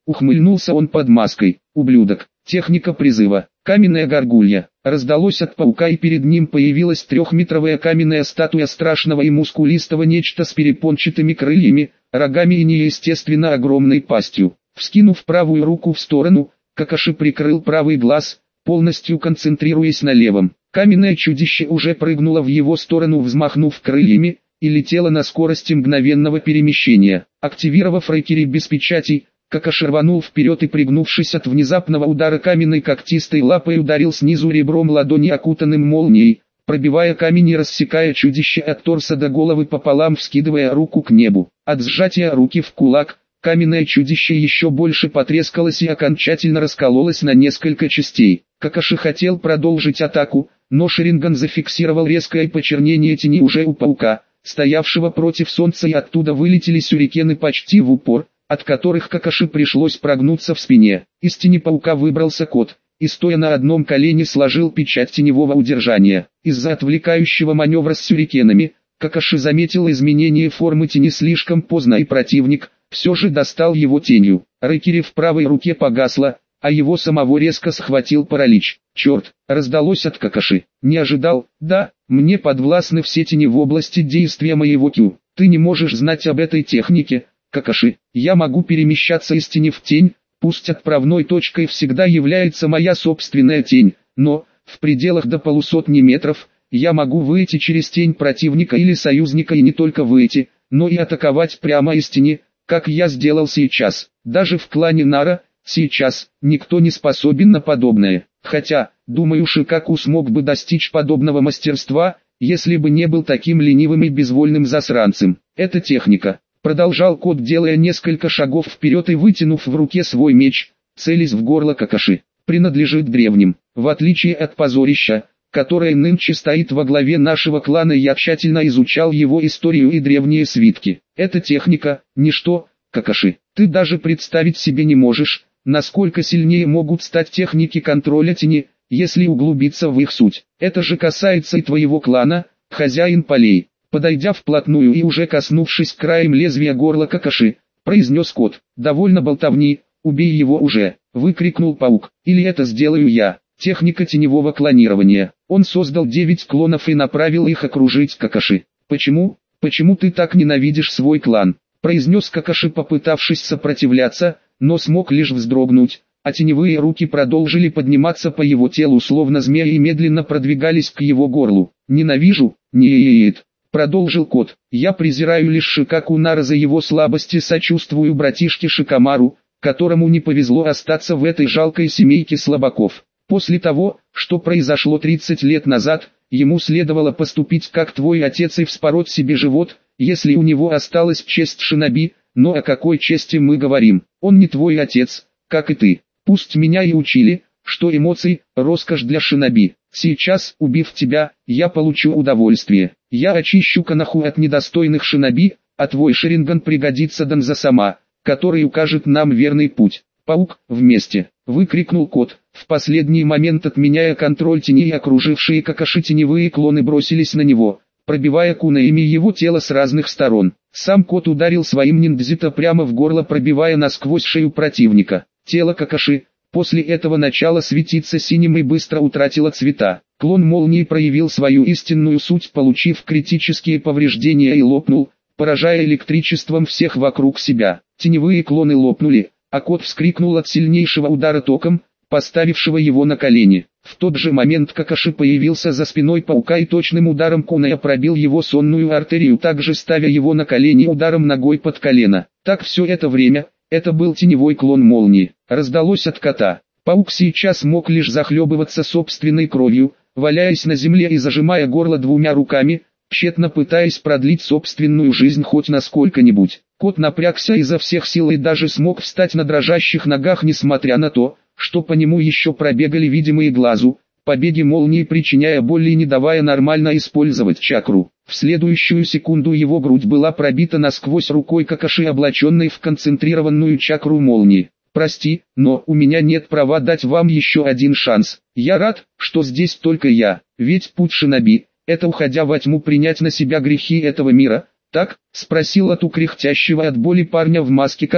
ухмыльнулся он под маской. Ублюдок. Техника призыва. Каменная горгулья. Раздалось от паука, и перед ним появилась трехметровая каменная статуя страшного и мускулистого нечто с перепончатыми крыльями, рогами и неестественно огромной пастью. Вскинув правую руку в сторону, Какаши прикрыл правый глаз, полностью концентрируясь на левом. Каменное чудище уже прыгнуло в его сторону, взмахнув крыльями, и летело на скорости мгновенного перемещения. Активировав рейкери без печатей, Какаши рванул вперед и, пригнувшись от внезапного удара каменной когтистой лапой, ударил снизу ребром ладони, окутанным молнией, пробивая камень и рассекая чудище от торса до головы пополам, вскидывая руку к небу. От сжатия руки в кулак, каменное чудище еще больше потрескалось и окончательно раскололось на несколько частей. Какаши хотел продолжить атаку, но Шаринган зафиксировал резкое почернение тени уже у паука, стоявшего против солнца, и оттуда вылетели сюрикены почти в упор, от которых Какаши пришлось прогнуться в спине. Из тени паука выбрался кот, и стоя на одном колене сложил печать теневого удержания. Из-за отвлекающего маневра с сюрикенами, Какаши заметил изменение формы тени слишком поздно, и противник все же достал его тенью. Рейкери в правой руке погасло, а его самого резко схватил паралич. «Черт!» — раздалось от Какаши. «Не ожидал, да, мне подвластны все тени в области действия моего Кю. Ты не можешь знать об этой технике, Какаши. Я могу перемещаться из тени в тень, пусть отправной точкой всегда является моя собственная тень, но, в пределах до полусотни метров, я могу выйти через тень противника или союзника, и не только выйти, но и атаковать прямо из тени, как я сделал сейчас. Даже в клане Нара, сейчас, никто не способен на подобное. Хотя, думаю, Шикаку смог бы достичь подобного мастерства, если бы не был таким ленивым и безвольным засранцем. Это техника». Продолжал кот, делая несколько шагов вперед и вытянув в руке свой меч, целясь в горло Какаши. «Принадлежит древним. В отличие от позорища, которое нынче стоит во главе нашего клана, я тщательно изучал его историю и древние свитки. Эта техника – ничто, Какаши. Ты даже представить себе не можешь, насколько сильнее могут стать техники контроля тени, если углубиться в их суть. Это же касается и твоего клана, хозяин полей». Подойдя вплотную и уже коснувшись краем лезвия горла Какаши, произнес кот. «Довольно болтовни, убей его уже!» — выкрикнул паук. «Или это сделаю я!» Техника теневого клонирования. Он создал девять клонов и направил их окружить Какаши. «Почему? Почему ты так ненавидишь свой клан?» — произнес Какаши, попытавшись сопротивляться, но смог лишь вздрогнуть, а теневые руки продолжили подниматься по его телу словно змеи и медленно продвигались к его горлу. «Ненавижу? Нет!» — продолжил кот. «Я презираю лишь Шикаку Нара за его слабости, сочувствую братишке Шикамару, которому не повезло остаться в этой жалкой семейке слабаков. После того, что произошло тридцать лет назад, ему следовало поступить как твой отец и вспороть себе живот, если у него осталась честь шиноби, но о какой чести мы говорим? Он не твой отец, как и ты. Пусть меня и учили, что эмоции – роскошь для шиноби. Сейчас, убив тебя, я получу удовольствие. Я очищу Канаху от недостойных шиноби, а твой Шаринган пригодится Данза сама, который укажет нам верный путь. Паук, вместе!» — выкрикнул кот. В последний момент, отменяя контроль тени, и окружившие Какаши теневые клоны бросились на него, пробивая кунаями его тело с разных сторон. Сам кот ударил своим ниндзито прямо в горло, пробивая насквозь шею противника. Тело Какаши после этого начало светиться синим и быстро утратило цвета. Клон молнии проявил свою истинную суть, получив критические повреждения, и лопнул, поражая электричеством всех вокруг себя. Теневые клоны лопнули, а кот вскрикнул от сильнейшего удара током, поставившего его на колени. В тот же момент Какаши появился за спиной паука и точным ударом куная пробил его сонную артерию, также ставя его на колени ударом ногой под колено. Так все это время, это был теневой клон молнии, раздалось от кота. Паук сейчас мог лишь захлебываться собственной кровью, валяясь на земле и зажимая горло двумя руками, тщетно пытаясь продлить собственную жизнь хоть насколько-нибудь. Кот напрягся изо всех сил и даже смог встать на дрожащих ногах, несмотря на то, что по нему еще пробегали видимые глазу побеги молнии, причиняя боль и не давая нормально использовать чакру. В следующую секунду его грудь была пробита насквозь рукой Какаши, облаченной в концентрированную чакру молнии. «Прости, но у меня нет права дать вам еще один шанс. Я рад, что здесь только я, ведь путь шиноби – это, уходя во тьму, принять на себя грехи этого мира, так?» – спросил от кряхтящего от боли парня в маске кота.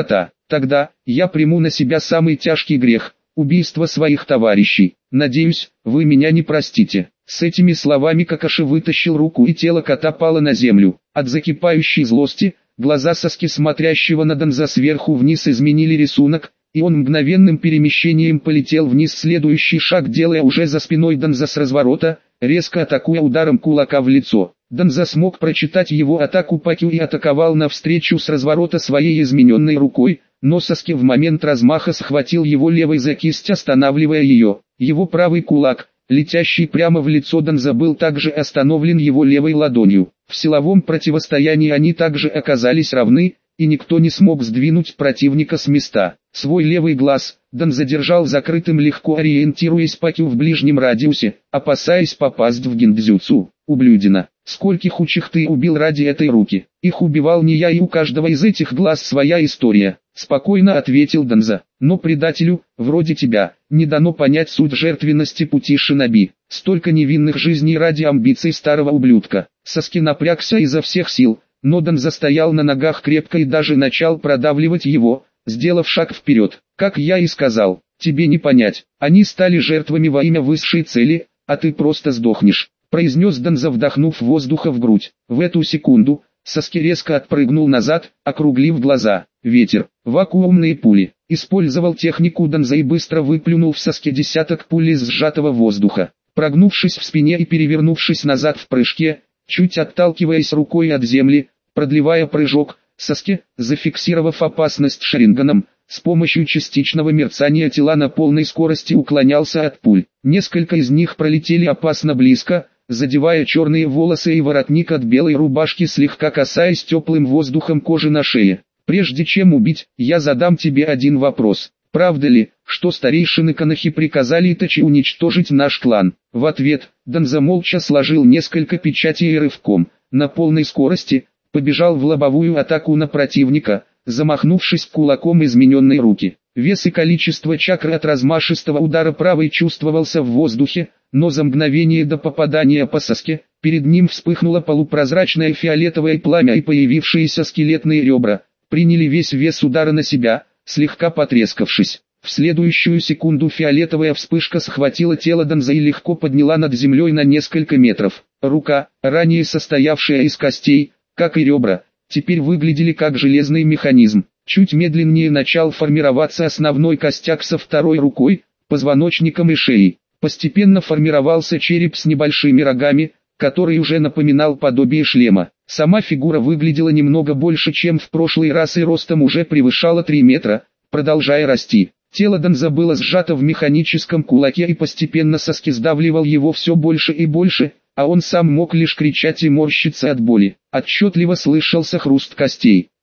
Тогда, я приму на себя самый тяжкий грех – убийство своих товарищей. Надеюсь, вы меня не простите». С этими словами Какаши вытащил руку, и тело кота пало на землю. От закипающей злости, глаза Саски, смотрящего на Данза сверху вниз, изменили рисунок, и он мгновенным перемещением полетел вниз. Следующий шаг делая уже за спиной Данза с разворота, резко атакуя ударом кулака в лицо. Данза смог прочитать его атаку Пакю и атаковал навстречу с разворота своей измененной рукой, но Саски в момент размаха схватил его левой за кисть, останавливая ее. Его правый кулак, летящий прямо в лицо Данза, был также остановлен его левой ладонью. В силовом противостоянии они также оказались равны, и никто не смог сдвинуть противника с места. Свой левый глаз Данза держал закрытым, легко ориентируясь Пакю в ближнем радиусе, опасаясь попасть в гиндзюцу. «Ублюдина, скольких учих ты убил ради этой руки?» «Их убивал не я, и у каждого из этих глаз своя история», — спокойно ответил Данза. «Но предателю, вроде тебя, не дано понять суть жертвенности пути шиноби. Столько невинных жизней ради амбиций старого ублюдка». Саски напрягся изо всех сил, но Данза стоял на ногах крепко и даже начал продавливать его, сделав шаг вперед. «Как я и сказал, тебе не понять, они стали жертвами во имя высшей цели, а ты просто сдохнешь», — произнес Данза, вдохнув воздуха в грудь. В эту секунду Саски резко отпрыгнул назад, округлив глаза. Ветер, вакуумные пули. Использовал технику Данза и быстро выплюнул в Саски десяток пуль из сжатого воздуха. Прогнувшись в спине и перевернувшись назад в прыжке, чуть отталкиваясь рукой от земли, продлевая прыжок, Саски, зафиксировав опасность шаринганом, с помощью частичного мерцания тела на полной скорости уклонялся от пуль. Несколько из них пролетели опасно близко, задевая черные волосы и воротник от белой рубашки, слегка касаясь теплым воздухом кожи на шее. «Прежде чем убить, я задам тебе один вопрос. Правда ли, что старейшины Канахи приказали Итачи уничтожить наш клан?» В ответ, Данза молча сложил несколько печатей и рывком, на полной скорости, побежал в лобовую атаку на противника, замахнувшись кулаком измененной руки. Вес и количество чакры от размашистого удара правой чувствовался в воздухе, но за мгновение до попадания по Саске, перед ним вспыхнуло полупрозрачное фиолетовое пламя, и появившиеся скелетные ребра приняли весь вес удара на себя, слегка потрескавшись. В следующую секунду фиолетовая вспышка схватила тело Данза и легко подняла над землей на несколько метров. Рука, ранее состоявшая из костей, как и ребра, теперь выглядели как железный механизм. Чуть медленнее начал формироваться основной костяк со второй рукой, позвоночником и шеей. Постепенно формировался череп с небольшими рогами, который уже напоминал подобие шлема. Сама фигура выглядела немного больше, чем в прошлый раз, и ростом уже превышала три метра, продолжая расти. Тело Данза было сжато в механическом кулаке, и постепенно Саски сдавливал его все больше и больше, а он сам мог лишь кричать и морщиться от боли. Отчетливо слышался хруст костей.